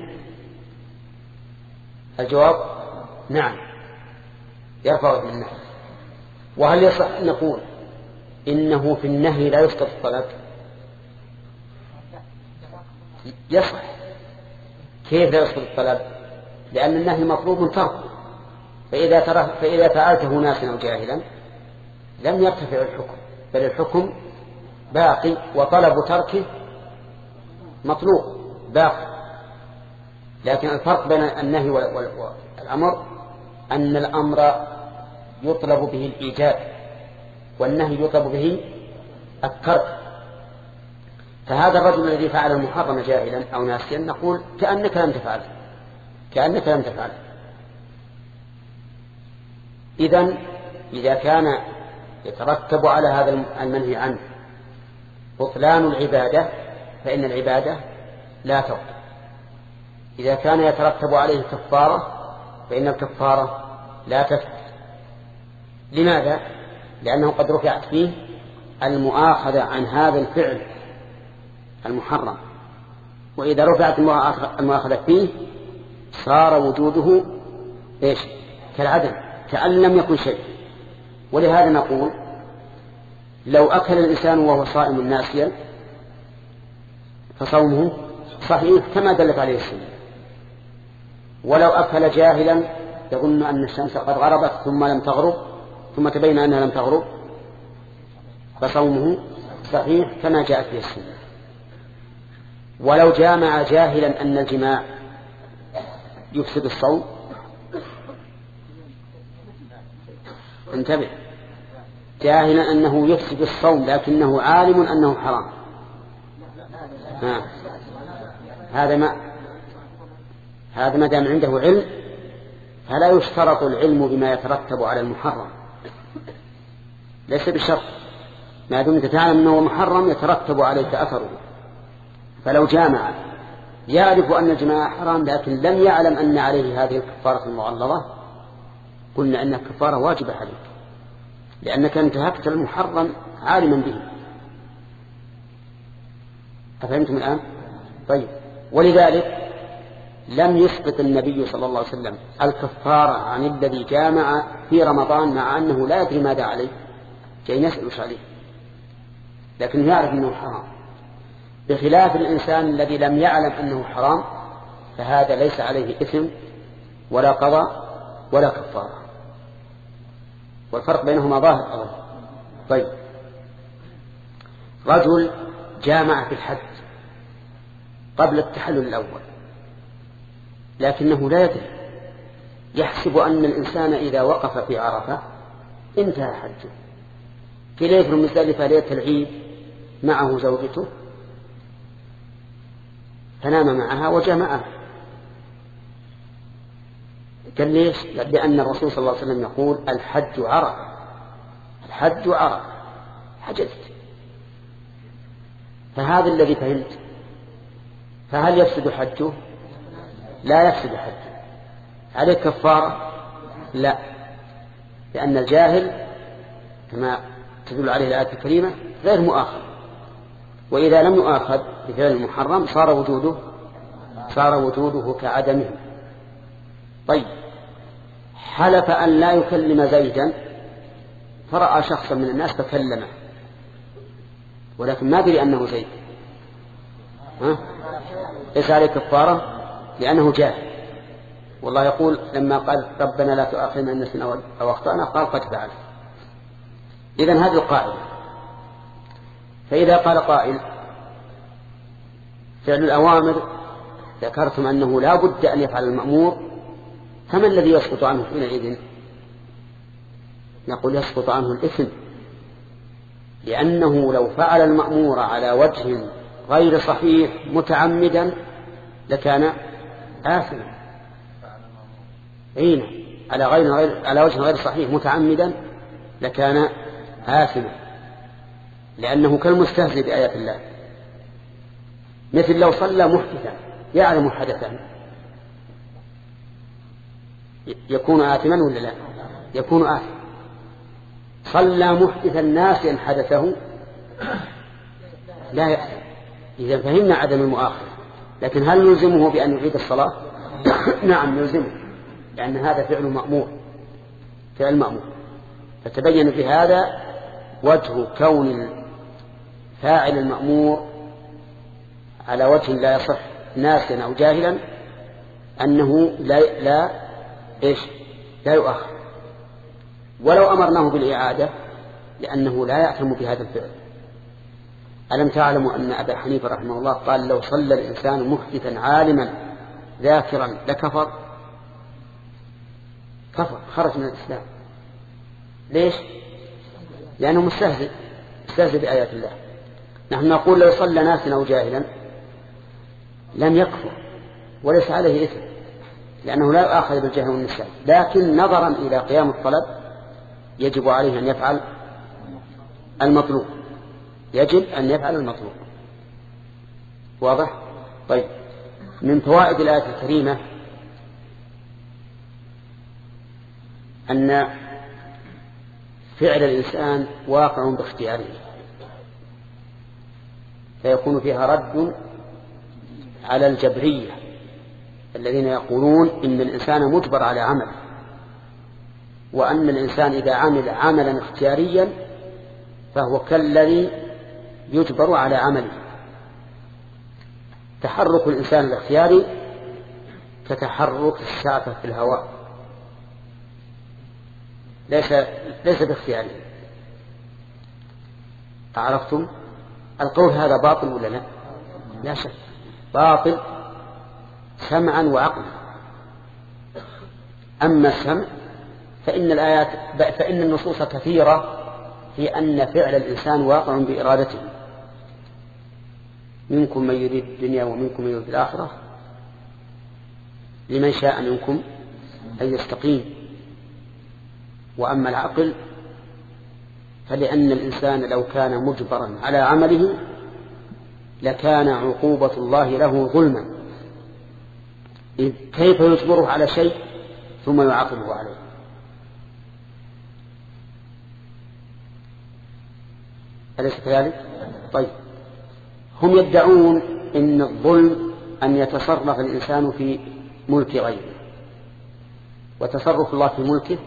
الجواب نعم يرفع إثم النهي. وهل يصح أن نقول إنه في النهي لا يسقط الطلب؟ يصح. كيف لا يسقط الطلب؟ لأن النهي مطلوب تركه، فإذا, فإذا فعلته ناسا أو جاهلا لم يرتفع الحكم، بل الحكم باقي وطلب تركه مطلوب باقي. لكن الفرق بين النهي والأمر أن الأمر يطلب به الإيجاب والنهي يطلب به الترك. فهذا الرجل الذي فعل المحرم جاهلا أو ناسيا نقول كأنك لم تفعله، كأنك لم تفعله. إذن إذا كان يترتب على هذا المنهي عنه بطلان العبادة فإن العبادة لا تبطل. إذا كان يترتب عليه كفارة فإن الكفارة لا تثبت. لماذا؟ لأنه قد رفعت فيه المؤاخذة عن هذا الفعل المحرم، وإذا رفعت المؤاخذة فيه صار وجوده إيش؟ كالعدم، كأن لم يكن شيء. ولهذا نقول لو أكل الإنسان وهو صائم ناسيا فصومه صحيح كما دلت عليه السنة، ولو أكل جاهلا يظن أن الشمس قد غربت ثم لم تغرب ثم تبين أنها لم تغرب فصومه صحيح كما جاءت به السنة. ولو جامع جاهلا أن الجماع يفسد الصوم، انتبه، جاهلا أنه يفسد الصوم لكنه عالم أنه حرام، ها. هذا ما هذا ما دام عنده علم فلا يشترط العلم بما يترتب على المحرم، ليس بشرط، ما دمت تعلم أنه محرم يترتب عليك أثره. فلو جامع يعرف أن الجماع حرام لكن لم يعلم أن عليه هذه الكفارة المغلظة، قلنا أن الكفارة واجبة عليك لأنك انتهكت المحرم عالما به. أفهمتم الآن؟ طيب. ولذلك لم يسقط النبي صلى الله عليه وسلم الكفارة عن الذي جامع في رمضان مع أنه لا يدري ماذا عليه، جاي نسألش عليه لكن يعرف أنه حرام، بخلاف الإنسان الذي لم يعلم أنه حرام فهذا ليس عليه إثم ولا قضاء ولا كفارة، والفرق بينهما ظاهر أولا. طيب، رجل جامع في الحج قبل التحلل الأول لكنه لا يدري، يحسب أن الإنسان إذا وقف في عرفة انتهى حجه، في ليلة المزدلفة ليلة العيد معه زوجته فنام معها وجمعها. قال ليش؟ لأن الرسول صلى الله عليه وسلم يقول الحج عرفة، الحج عرفة، حجزت. فهذا الذي فهمت. فهل يفسد حجه؟ لا يفسد حجه. عليه كفارة؟ لا، لأن الجاهل كما تدل عليه الآية الكريمة غير مؤاخذ، وإذا لم يؤاخذ بفعل المحرم صار وجوده صار وجوده كعدمه. طيب، حلف أن لا يكلم زيدا فرأى شخصا من الناس فكلمه ولكن ما دري أنه زيد، ها؟ ليس عليه كفارة لأنه جاهل. والله يقول لما قال ربنا لا تؤاخذنا إن نسينا أو أخطأنا قال قد فعل. إذن هذه القاعدة. فإذا قال قائل فعل الأوامر ذكرتم أنه لا بد أن يفعل المأمور، فما الذي يسقط عنه حينئذ؟ نقول يسقط عنه الإثم، لأنه لو فعل المأمور على وجه غير صحيح متعمدا لكان آثما. أين على غير غير على وجه غير صحيح متعمدا لكان آثما، لأنه كالمستهزئ بآيات الله. مثل لو صلى محدثا يعلم حدثا يكون آثما ولا لا؟ يكون آثما. صلى محدثا ناسيا حدثه لا يأثم. إذا فهمنا عدم المؤاخذة، لكن هل نلزمه بأن يعيد الصلاة؟ نعم نلزمه، لأن هذا فعل مأمور، فعل مأمور. فتبين في هذا وجه كون فاعل المأمور على وجه لا يصح ناسيا أو جاهلا أنه لا لا إيش لا يؤخر، ولو أمرناه بالإعادة لأنه لا يأثم بهذا الفعل. ألم تعلموا أن أبا حنيفة رحمه الله قال لو صلى الإنسان محدثا عالما ذاكرا لكفر؟ كفر، خرج من الإسلام. ليش؟ لأنه مستهزئ مستهزئ بآيات الله. نحن نقول لو صلى ناسا أو جاهلا لم يكفر وليس عليه إثم، لأنه لا يؤاخذ بالجهل والنسيان، لكن نظرا إلى قيام الطلب يجب عليه أن يفعل المطلوب، يجب أن يفعل المطلوب. واضح؟ طيب، من فوائد الآية الكريمة أن فعل الإنسان واقع باختياره، فيكون فيها رد على الجبرية الذين يقولون إن الإنسان مجبر على عمل، وأن الإنسان إذا عمل عملا اختياريا فهو كالذي يجبر على عمله. تحرك الإنسان الاختياري كتحرك السعفة في الهواء، ليس ليس باختياره. عرفتم؟ القول هذا باطل ولا لا؟ لا شك باطل سمعا وعقلا. أما السمع فإن الآيات فإن النصوص كثيرة في أن فعل الإنسان واقع بإرادته. منكم من يريد الدنيا ومنكم من يريد الآخرة، لمن شاء منكم أن يستقيم. وأما العقل فلأن الإنسان لو كان مجبرا على عمله لكان عقوبة الله له ظلما، كيف يجبره على شيء ثم يعاقبه عليه؟ أليس كذلك؟ طيب، هم يدعون إن الظلم أن يتصرف الإنسان في ملك غيره، وتصرف الله في ملكه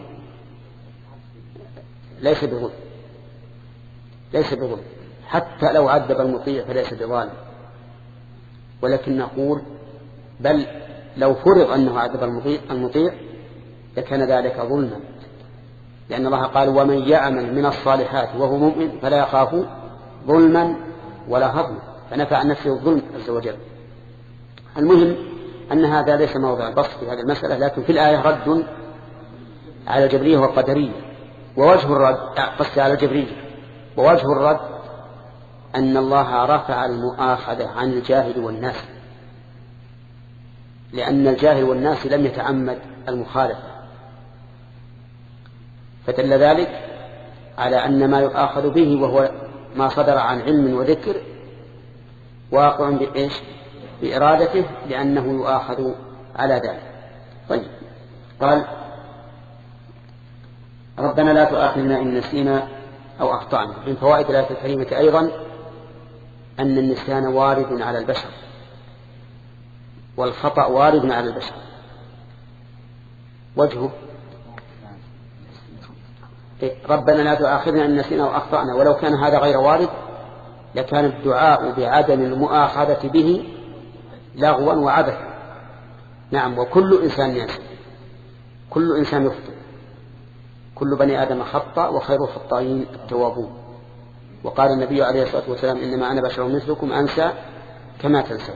ليس بظلم، ليس بظلم حتى لو عذب المطيع فليس بظالم. ولكن نقول بل لو فرض أنه عذب المطيع, المطيع لكان ذلك ظلما، لأن الله قال ومن يعمل من الصالحات وهو مؤمن فلا يخاف ظلما ولا هضما، فنفع عن نفسه الظلم عز وجل. المهم أن هذا ليس موضع البسط في هذه المسألة، لكن في الآية رد على الجبرية والقدرية. ووجه الرد قصد على الجبرية، ووجه الرد أن الله رفع المؤاخذة عن الجاهل والناس، لأن الجاهل والناس لم يتعمد المخالفة، فدل ذلك على أن ما يؤاخذ به وهو ما صدر عن علم وذكر واقع بإيش؟ بإرادته، لأنه يؤاخذ على ذلك. طيب، قال ربنا لا تؤاخذنا إن نسينا أو أخطأنا. من فوائد الآية الكريمة أيضا أن النسيان وارد على البشر والخطأ وارد على البشر. وجهه ربنا لا تؤاخذنا إن نسينا أو أخطأنا، ولو كان هذا غير وارد لكان الدعاء بعدم المؤاخذة به لغوا وعبثا. نعم، وكل إنسان ينسى، كل إنسان يخطئ، كل بني آدم خطأ وخير الخطائين التوابون. وقال النبي عليه الصلاة والسلام إنما أنا بشر مثلكم أنسى كما تنسون.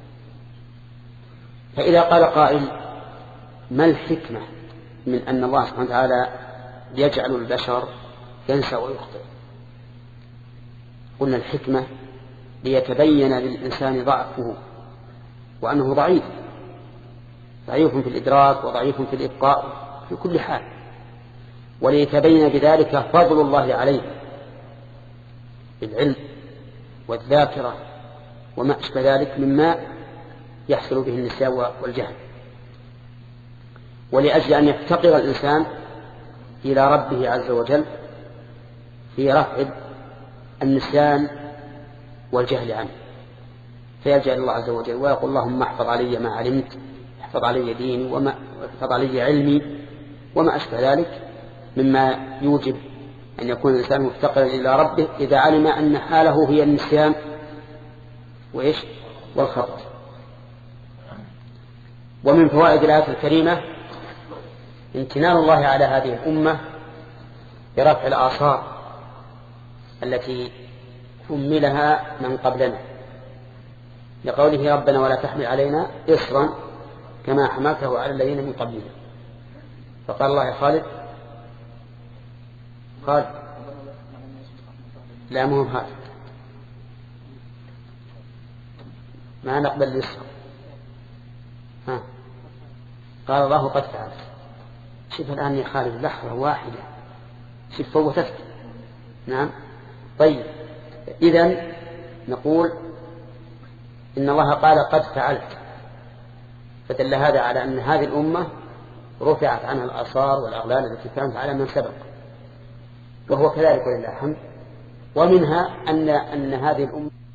فإذا قال قائل ما الحكمة من أن الله سبحانه وتعالى يجعل البشر ينسى ويخطئ؟ قلنا الحكمة ليتبين للإنسان ضعفه وأنه ضعيف، ضعيف في الإدراك وضعيف في الإبقاء في كل حال، وليتبين بذلك فضل الله عليه بالعلم والذاكرة وما أشبه ذلك مما يحصل به النسيان والجهل، ولأجل أن يفتقر الإنسان إلى ربه عز وجل في رفع النسيان والجهل عنه، فيلجأ الله عز وجل ويقول اللهم احفظ علي ما علمت، احفظ علي ديني وما احفظ علي علمي وما أشبه ذلك مما يوجب أن يكون الإنسان مفتقرا إلى ربه إذا علم أن حاله هي النسيان وإيش والخطأ. ومن فوائد الآية الكريمة امتنان الله على هذه الأمة برفع الآثار التي حملها من قبلنا، لقوله ربنا ولا تحمل علينا إصرا كما حملته على الذين من قبلنا. فقال الله يا خالد قال لا مهم هذا ما نقبل الإصر. ها قال الله قد فعل. شوف الآن يا خالد لحظة واحدة، شوف فوتت. نعم. طيب، إذن نقول إن الله قال قد فعلت، فدل هذا على أن هذه الأمة رفعت عنها الآثار والأغلال التي كانت على من سبق. وهو كذلك ولله الحمد. ومنها أن أن هذه الأمة